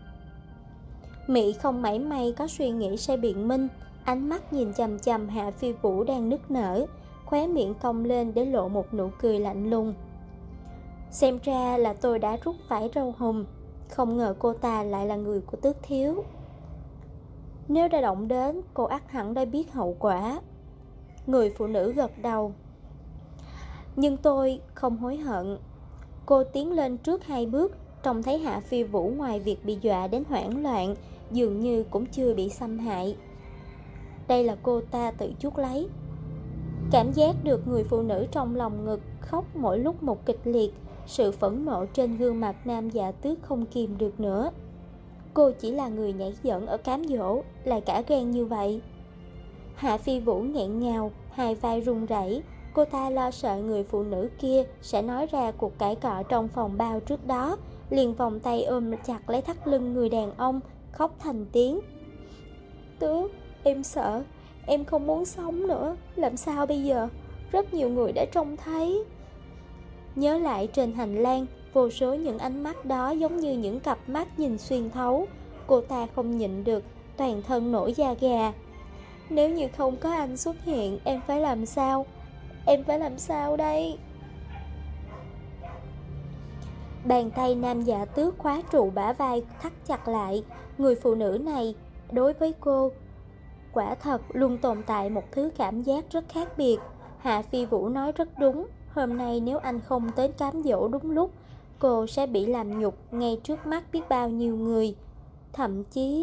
Mị không mảy may có suy nghĩ sẽ biện minh, ánh mắt nhìn chằm chằm Hạ Phi Vũ đang nức nở, khóe miệng cong lên để lộ một nụ cười lạnh lùng. Xem ra là tôi đã rút vải râu hùm, không ngờ cô ta lại là người của Tước thiếu. Nếu đã động đến, cô ắt hẳn đã biết hậu quả. Người phụ nữ gật đầu. Nhưng tôi không hối hận. Cô tiến lên trước 2 bước, trông thấy Hạ Phi Vũ ngoài việc bị dọa đến hoảng loạn, dường như cũng chưa bị xâm hại. Đây là cô ta tự chuốc lấy. Cảm giác được người phụ nữ trong lòng ngực khóc mỗi lúc một kịch liệt, sự phẫn nộ trên gương mặt Nam Dạ Tước không kìm được nữa. Cô chỉ là người nhảy giỡn ở cám dỗ, lại cả gan như vậy. Hạ Phi Vũ nghẹn ngào, hai vai run rẩy. Cô ta lo sợ người phụ nữ kia sẽ nói ra cuộc cãi cọ trong phòng bao trước đó, liền vòng tay ôm chặt lấy thắt lưng người đàn ông, khóc thành tiếng. Tước, em sợ, em không muốn sống nữa, làm sao bây giờ? Rất nhiều người đã trông thấy. Nhớ lại trên hành lang, vô số những ánh mắt đó giống như những cặp mắt nhìn xuyên thấu. Cô ta không nhịn được, toàn thân nổi da gà. Nếu như không có anh xuất hiện, em phải làm sao? Em phải làm sao đây? Bàn tay Nam Dạ Tước khóa trụ bả vai thắt chặt lại. Người phụ nữ này, đối với cô, quả thật luôn tồn tại một thứ cảm giác rất khác biệt. Hạ Phi Vũ nói rất đúng. Hôm nay nếu anh không tới cám dỗ đúng lúc, cô sẽ bị làm nhục ngay trước mắt biết bao nhiêu người. Thậm chí...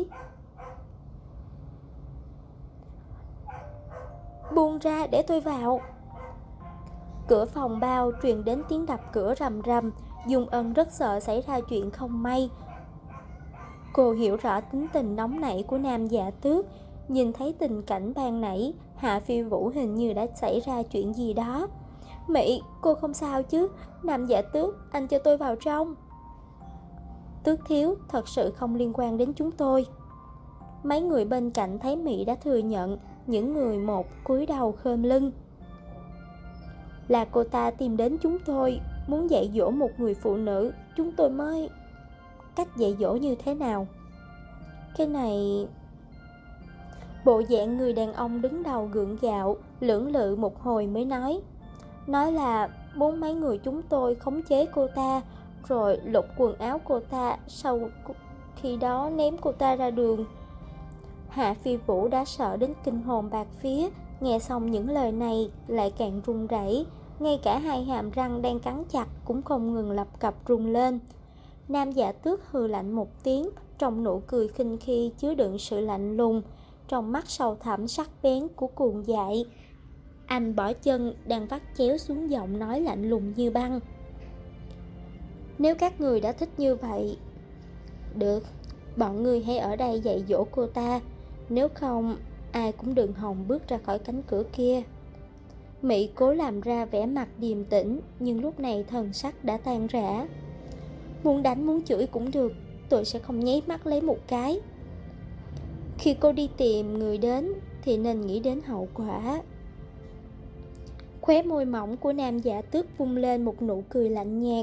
Buông ra để tôi vào. Cửa phòng bao truyền đến tiếng đập cửa rầm rầm. Dung Ân rất sợ xảy ra chuyện không may. Cô hiểu rõ tính tình nóng nảy của Nam Dạ Tước. Nhìn thấy tình cảnh ban nãy, Hạ Phi Vũ hình như đã xảy ra chuyện gì đó. Mị, cô không sao chứ? Nam Dạ Tước, anh cho tôi vào trong. Tước thiếu, thật sự không liên quan đến chúng tôi. Mấy người bên cạnh thấy Mị đã thừa nhận, những người một cúi đầu khom lưng. Là cô ta tìm đến chúng tôi, muốn dạy dỗ một người phụ nữ, chúng tôi mới... Cách dạy dỗ như thế nào? Cái này... Bộ dạng người đàn ông đứng đầu gượng gạo, lưỡng lự một hồi mới nói là muốn mấy người chúng tôi khống chế cô ta, rồi lột quần áo cô ta, sau khi đó ném cô ta ra đường. Hạ Phi Vũ đã sợ đến kinh hồn bạt vía, nghe xong những lời này lại càng run rẩy, ngay cả hai hàm răng đang cắn chặt cũng không ngừng lập cập rung lên. Nam Dạ Tước hừ lạnh một tiếng, trong nụ cười khinh khi chứa đựng sự lạnh lùng, trong mắt sâu thẳm sắc bén của cuồng dại. Anh bỏ chân đang vắt chéo xuống, giọng nói lạnh lùng như băng. Nếu các người đã thích như vậy, được, bọn người hãy ở đây dạy dỗ cô ta, nếu không ai cũng đừng hòng bước ra khỏi cánh cửa kia. Mỹ cố làm ra vẻ mặt điềm tĩnh, nhưng lúc này thần sắc đã tan rã. Muốn đánh muốn chửi cũng được, tôi sẽ không nháy mắt lấy một cái. Khi cô đi tìm người đến thì nên nghĩ đến hậu quả. Khóe môi mỏng của Nam Dạ Tước vung lên một nụ cười lạnh nhạt.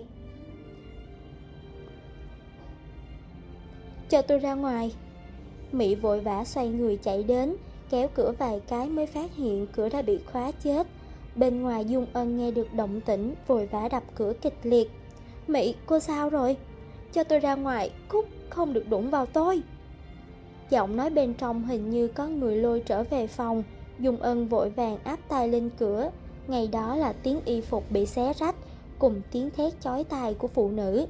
Cho tôi ra ngoài. Mỹ vội vã xoay người chạy đến, kéo cửa vài cái mới phát hiện cửa đã bị khóa chết. Bên ngoài Dung Ân nghe được động tĩnh, vội vã đập cửa kịch liệt. Mỹ, cô sao rồi? Cho tôi ra ngoài, cút, không được đụng vào tôi. Giọng nói bên trong hình như có người lôi trở về phòng. Dung Ân vội vàng áp tay lên cửa. Ngay đó là tiếng y phục bị xé rách, cùng tiếng thét chói tai của phụ nữ.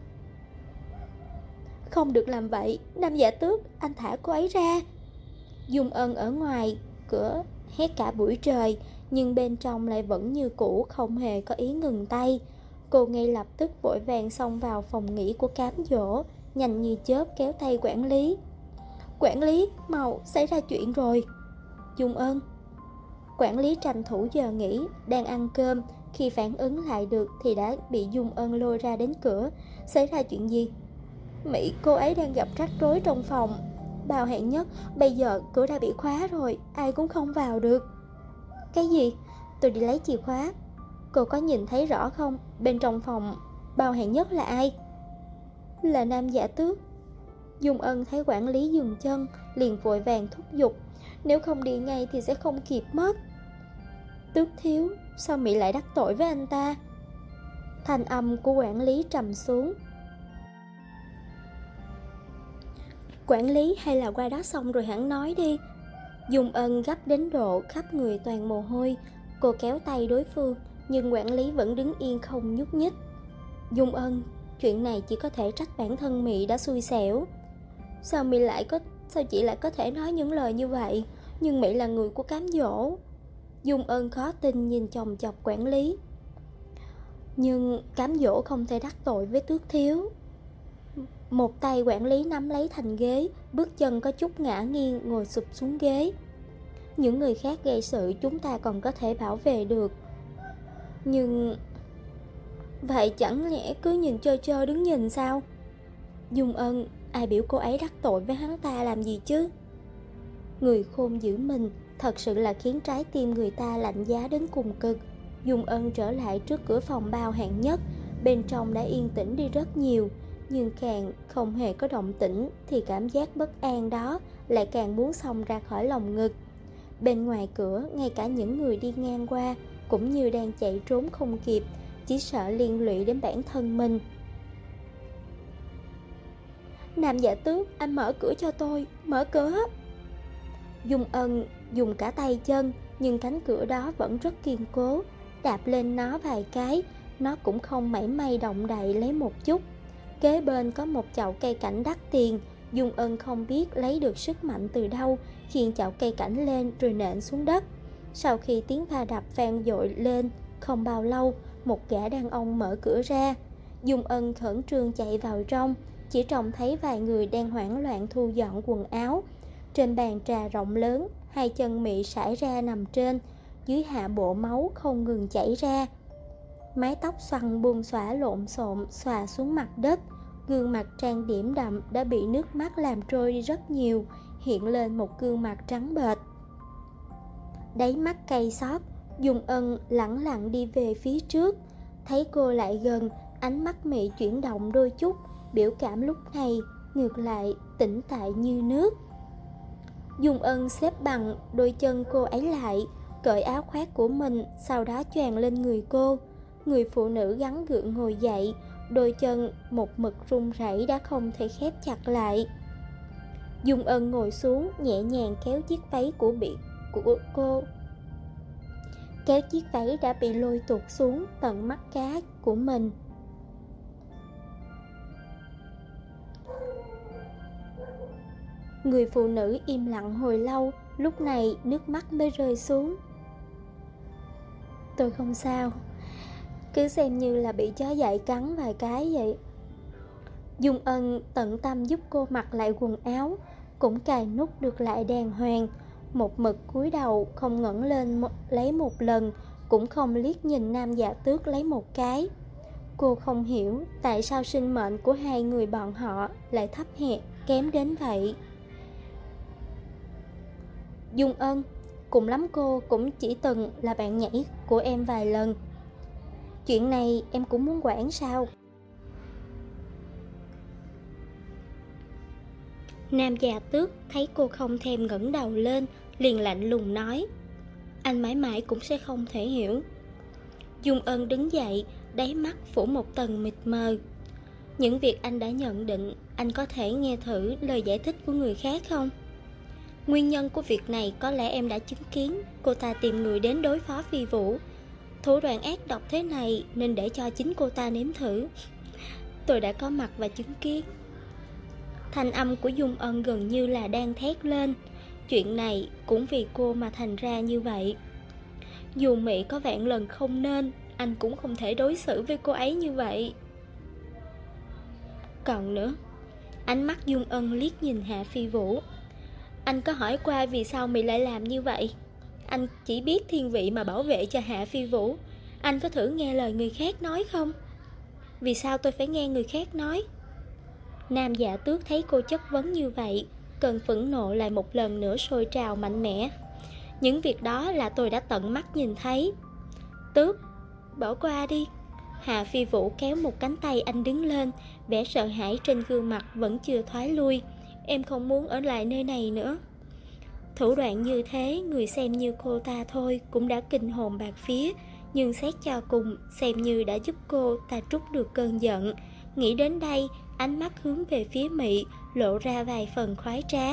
Không được làm vậy, Nam Dạ Tước, anh thả cô ấy ra. Dung Ân ở ngoài cửa hét cả buổi trời, nhưng bên trong lại vẫn như cũ, không hề có ý ngừng tay. Cô ngay lập tức vội vàng xông vào phòng nghỉ của cám dỗ, nhanh như chớp kéo tay quản lý. Quản lý, mau, xảy ra chuyện rồi. Dung Ân. Quản lý tranh thủ giờ nghỉ, đang ăn cơm, khi phản ứng lại được thì đã bị Dung Ân lôi ra đến cửa. Xảy ra chuyện gì? Mỹ, cô ấy đang gặp rắc rối trong phòng. Bao hạng nhất, bây giờ cửa đã bị khóa rồi, ai cũng không vào được. Cái gì? Tôi đi lấy chìa khóa. Cô có nhìn thấy rõ không? Bên trong phòng bao hạng nhất là ai? Là Nam Dạ Tước. Dung Ân thấy quản lý dừng chân, liền vội vàng thúc giục. Nếu không đi ngay thì sẽ không kịp mất. Tước thiếu, sao Mỹ lại đắc tội với anh ta? Thanh âm của quản lý trầm xuống. Quản lý, hay là qua đó xong rồi hẳn nói đi. Dung Ân gấp đến độ khắp người toàn mồ hôi. Cô kéo tay đối phương, nhưng quản lý vẫn đứng yên không nhúc nhích. Dung Ân, chuyện này chỉ có thể trách bản thân Mỹ đã xui xẻo. Sao chị lại có thể nói những lời như vậy? Nhưng Mỹ là người của cám dỗ. Dung Ân khó tin nhìn chòng chọc quản lý. Nhưng cám dỗ không thể đắc tội với Tước thiếu. Một tay quản lý nắm lấy thành ghế, bước chân có chút ngã nghiêng, ngồi sụp xuống ghế. Những người khác gây sự chúng ta còn có thể bảo vệ được, nhưng vậy chẳng lẽ cứ nhìn trơ trơ đứng nhìn sao? Dung Ân, ai biểu cô ấy đắc tội với hắn ta làm gì chứ? Người khôn giữ mình thật sự là khiến trái tim người ta lạnh giá đến cùng cực. Dung Ân trở lại trước cửa phòng bao hạng nhất. Bên trong đã yên tĩnh đi rất nhiều, nhưng càng không hề có động tĩnh thì cảm giác bất an đó lại càng muốn xông ra khỏi lòng ngực. Bên ngoài cửa, ngay cả những người đi ngang qua cũng như đang chạy trốn không kịp, chỉ sợ liên lụy đến bản thân mình. Nam Dạ Tước, anh mở cửa cho tôi, mở cửa. Dung Ân dùng cả tay chân, nhưng cánh cửa đó vẫn rất kiên cố. Đạp lên nó vài cái, nó cũng không mảy may động đậy lấy một chút. Kế bên có một chậu cây cảnh đắt tiền. Dung Ân không biết lấy được sức mạnh từ đâu, khiêng chậu cây cảnh lên rồi nện xuống đất. Sau khi tiếng va đập vang dội lên, Không bao lâu, một gã đàn ông mở cửa ra. Dung Ân khẩn trương chạy vào trong, chỉ trông thấy vài người đang hoảng loạn thu dọn quần áo. Trên bàn trà rộng lớn, hai chân Mị sải ra nằm trên, dưới hạ bộ máu không ngừng chảy ra. Mái tóc xoăn buông xõa lộn xộn xòa xuống mặt đất, gương mặt trang điểm đậm đã bị nước mắt làm trôi đi rất nhiều, hiện lên một gương mặt trắng bệch. Đáy mắt cay xót, Dung Ân lẳng lặng đi về phía trước. Thấy cô lại gần, ánh mắt Mị chuyển động đôi chút, biểu cảm lúc này ngược lại tĩnh tại như nước. Dung Ân xếp bằng đôi chân cô ấy lại, cởi áo khoác của mình, sau đó choàng lên người cô. Người phụ nữ gắng gượng ngồi dậy, đôi chân một mực run rẩy đã không thể khép chặt lại. Dung Ân ngồi xuống, nhẹ nhàng kéo chiếc váy của cô. Kéo chiếc váy đã bị lôi tuột xuống tận mắt cá của mình. Người phụ nữ im lặng hồi lâu, lúc này nước mắt mới rơi xuống. Tôi không sao, cứ xem như là bị chó dại cắn vài cái vậy. Dung Ân tận tâm giúp cô mặc lại quần áo, cũng cài nút được lại đàng hoàng. Một mực cúi đầu không ngẩng lên lấy một lần, cũng không liếc nhìn Nam Dạ Tước lấy một cái. Cô không hiểu tại sao sinh mệnh của hai người bọn họ lại thấp hèn kém đến vậy. Dung Ân, cùng lắm cô cũng chỉ từng là bạn nhảy của em vài lần. Chuyện này em cũng muốn quản sao? Nam Dạ Tước thấy cô không thèm ngẩng đầu lên, liền lạnh lùng nói: anh mãi mãi cũng sẽ không thể hiểu. Dung Ân đứng dậy, đáy mắt phủ một tầng mịt mờ. Những việc anh đã nhận định, anh có thể nghe thử lời giải thích của người khác không? Nguyên nhân của việc này có lẽ em đã chứng kiến. Cô ta tìm người đến đối phó Phi Vũ. Thủ đoạn ác độc thế này nên để cho chính cô ta nếm thử. Tôi đã có mặt và chứng kiến. Thanh âm của Dung Ân gần như là đang thét lên. Chuyện này cũng vì cô mà thành ra như vậy. Dù Mị có vạn lần không nên, anh cũng không thể đối xử với cô ấy như vậy. Còn nữa, ánh mắt Dung Ân liếc nhìn Hạ Phi Vũ. Anh có hỏi qua vì sao Mị lại làm như vậy? Anh chỉ biết thiên vị mà bảo vệ cho Hạ Phi Vũ. Anh có thử nghe lời người khác nói không? Vì sao tôi phải nghe người khác nói? Nam Dạ Tước thấy cô chất vấn như vậy, cơn phẫn nộ lại một lần nữa sôi trào mạnh mẽ. Những việc đó là tôi đã tận mắt nhìn thấy. Tước, bỏ qua đi. Hạ Phi Vũ kéo một cánh tay anh đứng lên, vẻ sợ hãi trên gương mặt vẫn chưa thoái lui. Em không muốn ở lại nơi này nữa. Thủ đoạn như thế, người xem như cô ta thôi cũng đã kinh hồn bạt vía, nhưng xét cho cùng xem như đã giúp cô ta trút được cơn giận. Nghĩ đến đây, ánh mắt hướng về phía Mị, lộ ra vài phần khoái trá.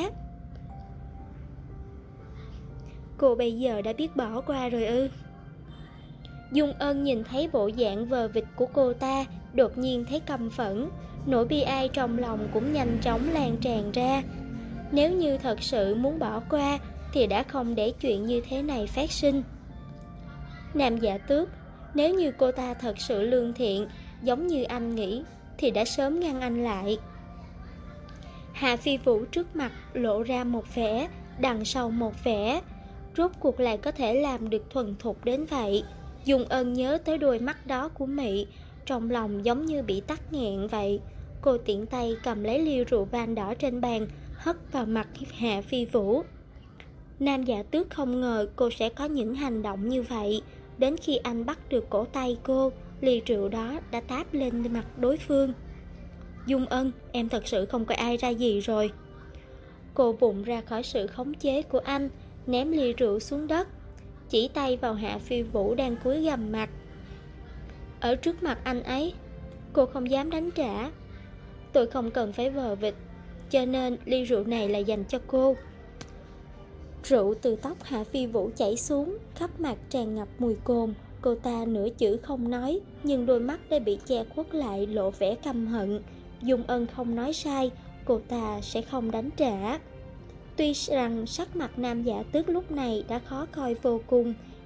Cô bây giờ đã biết bỏ qua rồi ư? Dung Ân nhìn thấy bộ dạng vờ vịt của cô ta, đột nhiên thấy căm phẫn. Nỗi bi ai trong lòng cũng nhanh chóng lan tràn ra. Nếu như thật sự muốn bỏ qua thì đã không để chuyện như thế này phát sinh. Nam Dạ Tước, nếu như cô ta thật sự lương thiện giống như anh nghĩ thì đã sớm ngăn anh lại. Hạ Phi Vũ trước mặt lộ ra một vẻ, đằng sau một vẻ. Rốt cuộc lại có thể làm được thuần thục đến vậy. Dung Ân nhớ tới đôi mắt đó của Mị, trong lòng giống như bị tắc nghẹn vậy. Cô tiện tay cầm lấy ly rượu vang đỏ trên bàn, hất vào mặt Hạ Phi Vũ. Nam Dạ Tước không ngờ cô sẽ có những hành động như vậy. Đến khi anh bắt được cổ tay cô, ly rượu đó đã táp lên mặt đối phương. Dung Ân, em thật sự không coi ai ra gì rồi. Cô vụn ra khỏi sự khống chế của anh, ném ly rượu xuống đất, chỉ tay vào Hạ Phi Vũ đang cúi gằm mặt. Ở trước mặt anh ấy, cô không dám đánh trả. Tôi không cần phải vờ vịt, cho nên ly rượu này là dành cho cô. Rượu từ tóc Hạ Phi Vũ chảy xuống, khắp mặt tràn ngập mùi cồn. Cô ta nửa chữ không nói, nhưng đôi mắt đã bị che khuất lại lộ vẻ căm hận. Dung Ân không nói sai, cô ta sẽ không đánh trả. Tuy rằng sắc mặt Nam Dạ Tước lúc này đã khó coi vô cùng,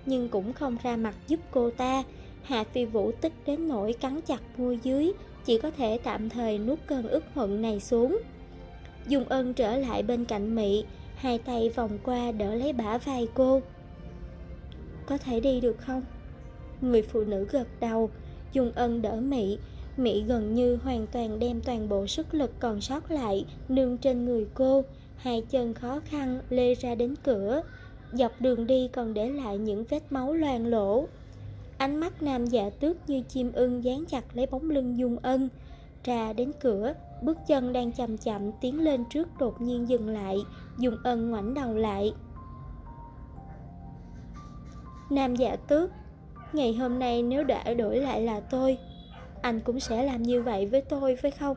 nhưng cũng không ra mặt giúp cô ta. Hạ Phi Vũ tức đến nỗi cắn chặt môi dưới, chỉ có thể tạm thời nuốt cơn ức hận này xuống. Dung Ân trở lại bên cạnh Mị, hai tay vòng qua đỡ lấy bả vai cô. Có thể đi được không? Người phụ nữ gật đầu. Dung Ân đỡ Mị. Mị gần như hoàn toàn đem toàn bộ sức lực còn sót lại nương trên người cô, hai chân khó khăn lê ra đến cửa. Dọc đường đi còn để lại những vết máu loang lổ. Ánh mắt Nam Dạ Tước như chim ưng dán chặt lấy bóng lưng Dung Ân. Ra đến cửa, bước chân đang chậm chậm tiến lên trước đột nhiên dừng lại. Dung Ân ngoảnh đầu lại. Nam Dạ Tước, ngày hôm nay nếu đã đổi lại là tôi, anh cũng sẽ làm như vậy với tôi phải không?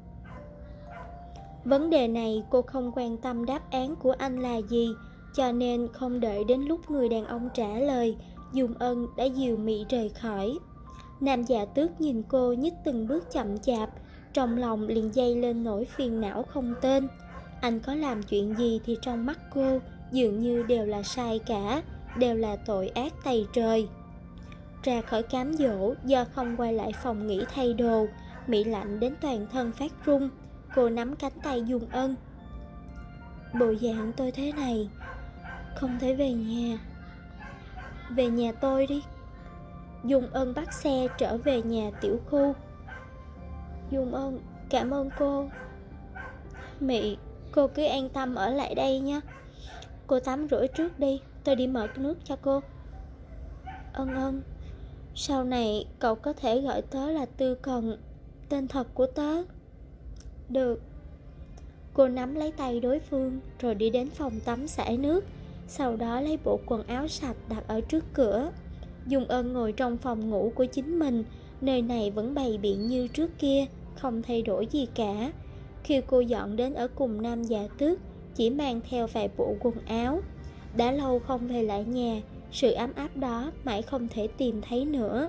Vấn đề này cô không quan tâm đáp án của anh là gì, cho nên không đợi đến lúc người đàn ông trả lời, Dung Ân đã dìu Mị rời khỏi. Nam Dạ Tước nhìn cô nhích từng bước chậm chạp, trong lòng liền dây lên nỗi phiền não không tên. Anh có làm chuyện gì thì trong mắt cô dường như đều là sai cả, đều là tội ác tày trời. Ra khỏi cám dỗ, do không quay lại phòng nghỉ thay đồ, Mị lạnh đến toàn thân phát run. Cô nắm cánh tay Dung Ân. Bộ dạng tôi thế này, không thể về nhà. Về nhà tôi đi. Dung Ân bắt xe trở về nhà tiểu khu. Dung Ân, cảm ơn cô. Mị, cô cứ an tâm ở lại đây nhé. Cô tắm rửa trước đi, tôi đi mở nước cho cô. Ân, sau này cậu có thể gọi tớ là Tư Cần, tên thật của tớ. Được. Cô nắm lấy tay đối phương rồi đi đến phòng tắm xả nước, sau đó lấy bộ quần áo sạch đặt ở trước cửa. Dung Ân ngồi trong phòng ngủ của chính mình, nơi này vẫn bày biện như trước kia, không thay đổi gì cả. Khi cô dọn đến ở cùng Nam Dạ Tước, chỉ mang theo vài bộ quần áo. Đã lâu không về lại nhà, sự ấm áp đó mãi không thể tìm thấy nữa.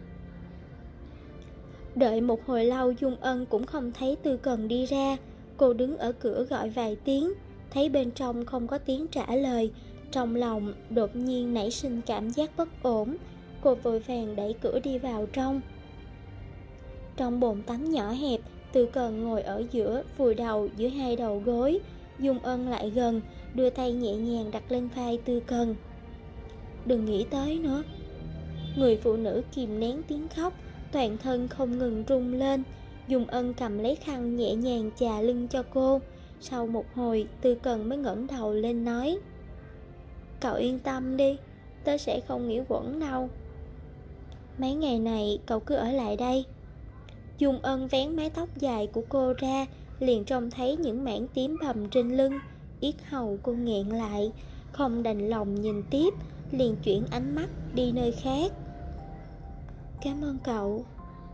Đợi một hồi lâu Dung Ân cũng không thấy Tư Cần đi ra. Cô đứng ở cửa gọi vài tiếng, thấy bên trong không có tiếng trả lời, trong lòng đột nhiên nảy sinh cảm giác bất ổn. Cô vội vàng đẩy cửa đi vào trong. Trong bồn tắm nhỏ hẹp, Tư Cần ngồi ở giữa, vùi đầu giữa hai đầu gối. Dung Ân lại gần, đưa tay nhẹ nhàng đặt lên vai Tư Cần. Đừng nghĩ tới nữa. Người phụ nữ kìm nén tiếng khóc, toàn thân không ngừng rung lên. Dung Ân cầm lấy khăn nhẹ nhàng chà lưng cho cô. Sau một hồi, Tư Cần mới ngẩng đầu lên nói: Cậu yên tâm đi, tớ sẽ không nghĩ quẩn đâu. Mấy ngày này cậu cứ ở lại đây. Dung Ân vén mái tóc dài của cô ra, liền trông thấy những mảng tím bầm trên lưng. Yết hầu cô nghẹn lại, không đành lòng nhìn tiếp, liền chuyển ánh mắt đi nơi khác. Cảm ơn cậu.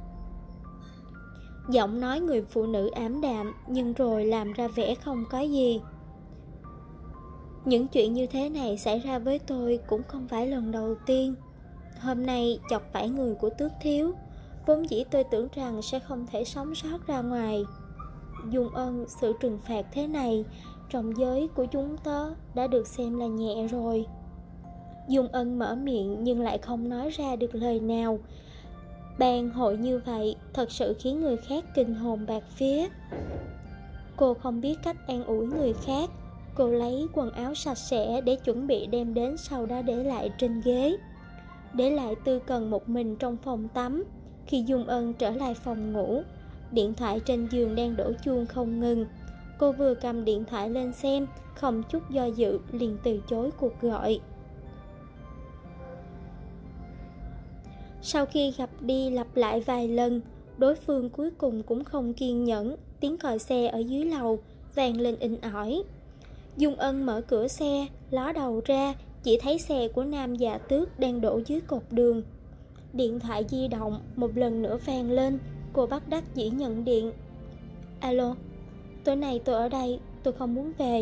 Giọng nói người phụ nữ ảm đạm, nhưng rồi làm ra vẻ không có gì. Những chuyện như thế này xảy ra với tôi cũng không phải lần đầu tiên. Hôm nay chọc phải người của Tước thiếu, vốn dĩ tôi tưởng rằng sẽ không thể sống sót ra ngoài. Dung Ân, sự trừng phạt thế này trong giới của chúng tớ đã được xem là nhẹ rồi. Dung Ân mở miệng nhưng lại không nói ra được lời nào. Bàn hội như vậy thật sự khiến người khác kinh hồn bạt vía. Cô không biết cách an ủi người khác. Cô lấy quần áo sạch sẽ để chuẩn bị đem đến, sau đó để lại trên ghế, để lại Tư Cần một mình trong phòng tắm. Khi Dung Ân trở lại phòng ngủ, điện thoại trên giường đang đổ chuông không ngừng. Cô vừa cầm điện thoại lên xem, không chút do dự liền từ chối cuộc gọi. Sau khi gặp đi lặp lại vài lần, đối phương cuối cùng cũng không kiên nhẫn. Tiếng còi xe ở dưới lầu vang lên inh ỏi. Dung Ân mở cửa xe, ló đầu ra, chỉ thấy xe của Nam Dạ Tước đang đổ dưới cột đường. Điện thoại di động một lần nữa vang lên. Cô bất đắc dĩ nhận điện. Alo, tối nay tôi ở đây, tôi không muốn về.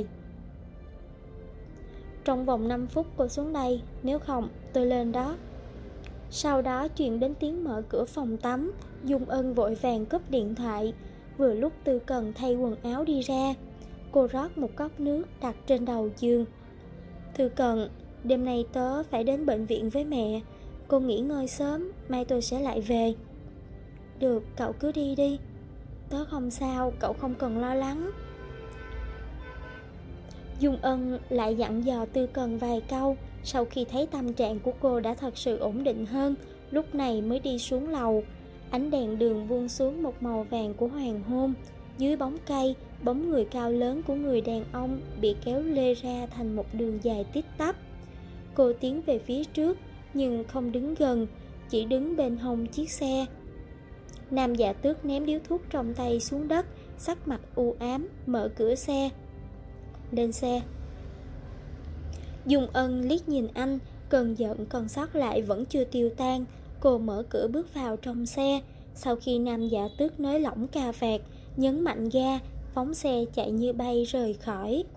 Trong vòng 5 phút cô xuống đây, nếu không tôi lên đó. Sau đó truyền đến tiếng mở cửa phòng tắm. Dung Ân vội vàng cúp điện thoại. Vừa lúc Tư Cần thay quần áo đi ra, cô rót một cốc nước đặt trên đầu giường. Tư Cần, Đêm nay tớ phải đến bệnh viện với mẹ. Cô nghỉ ngơi sớm, mai tôi sẽ lại về. Được, cậu cứ đi đi. Tớ không sao, cậu không cần lo lắng. Dung Ân lại dặn dò Tư Cần vài câu. Sau khi thấy tâm trạng của cô đã thật sự ổn định hơn, lúc này mới đi xuống lầu. Ánh đèn đường buông xuống một màu vàng của hoàng hôn. Dưới bóng cây, bóng người cao lớn của người đàn ông bị kéo lê ra thành một đường dài tít tắp. Cô tiến về phía trước, nhưng không đứng gần, chỉ đứng bên hông chiếc xe. Nam Dạ Tước ném điếu thuốc trong tay xuống đất, sắc mặt u ám, mở cửa xe. Lên xe. Dung Ân liếc nhìn anh, cơn giận còn sót lại vẫn chưa tiêu tan. Cô mở cửa bước vào trong xe. Sau khi Nam Dạ Tước nới lỏng cà vạt, nhấn mạnh ga, phóng xe chạy như bay rời khỏi.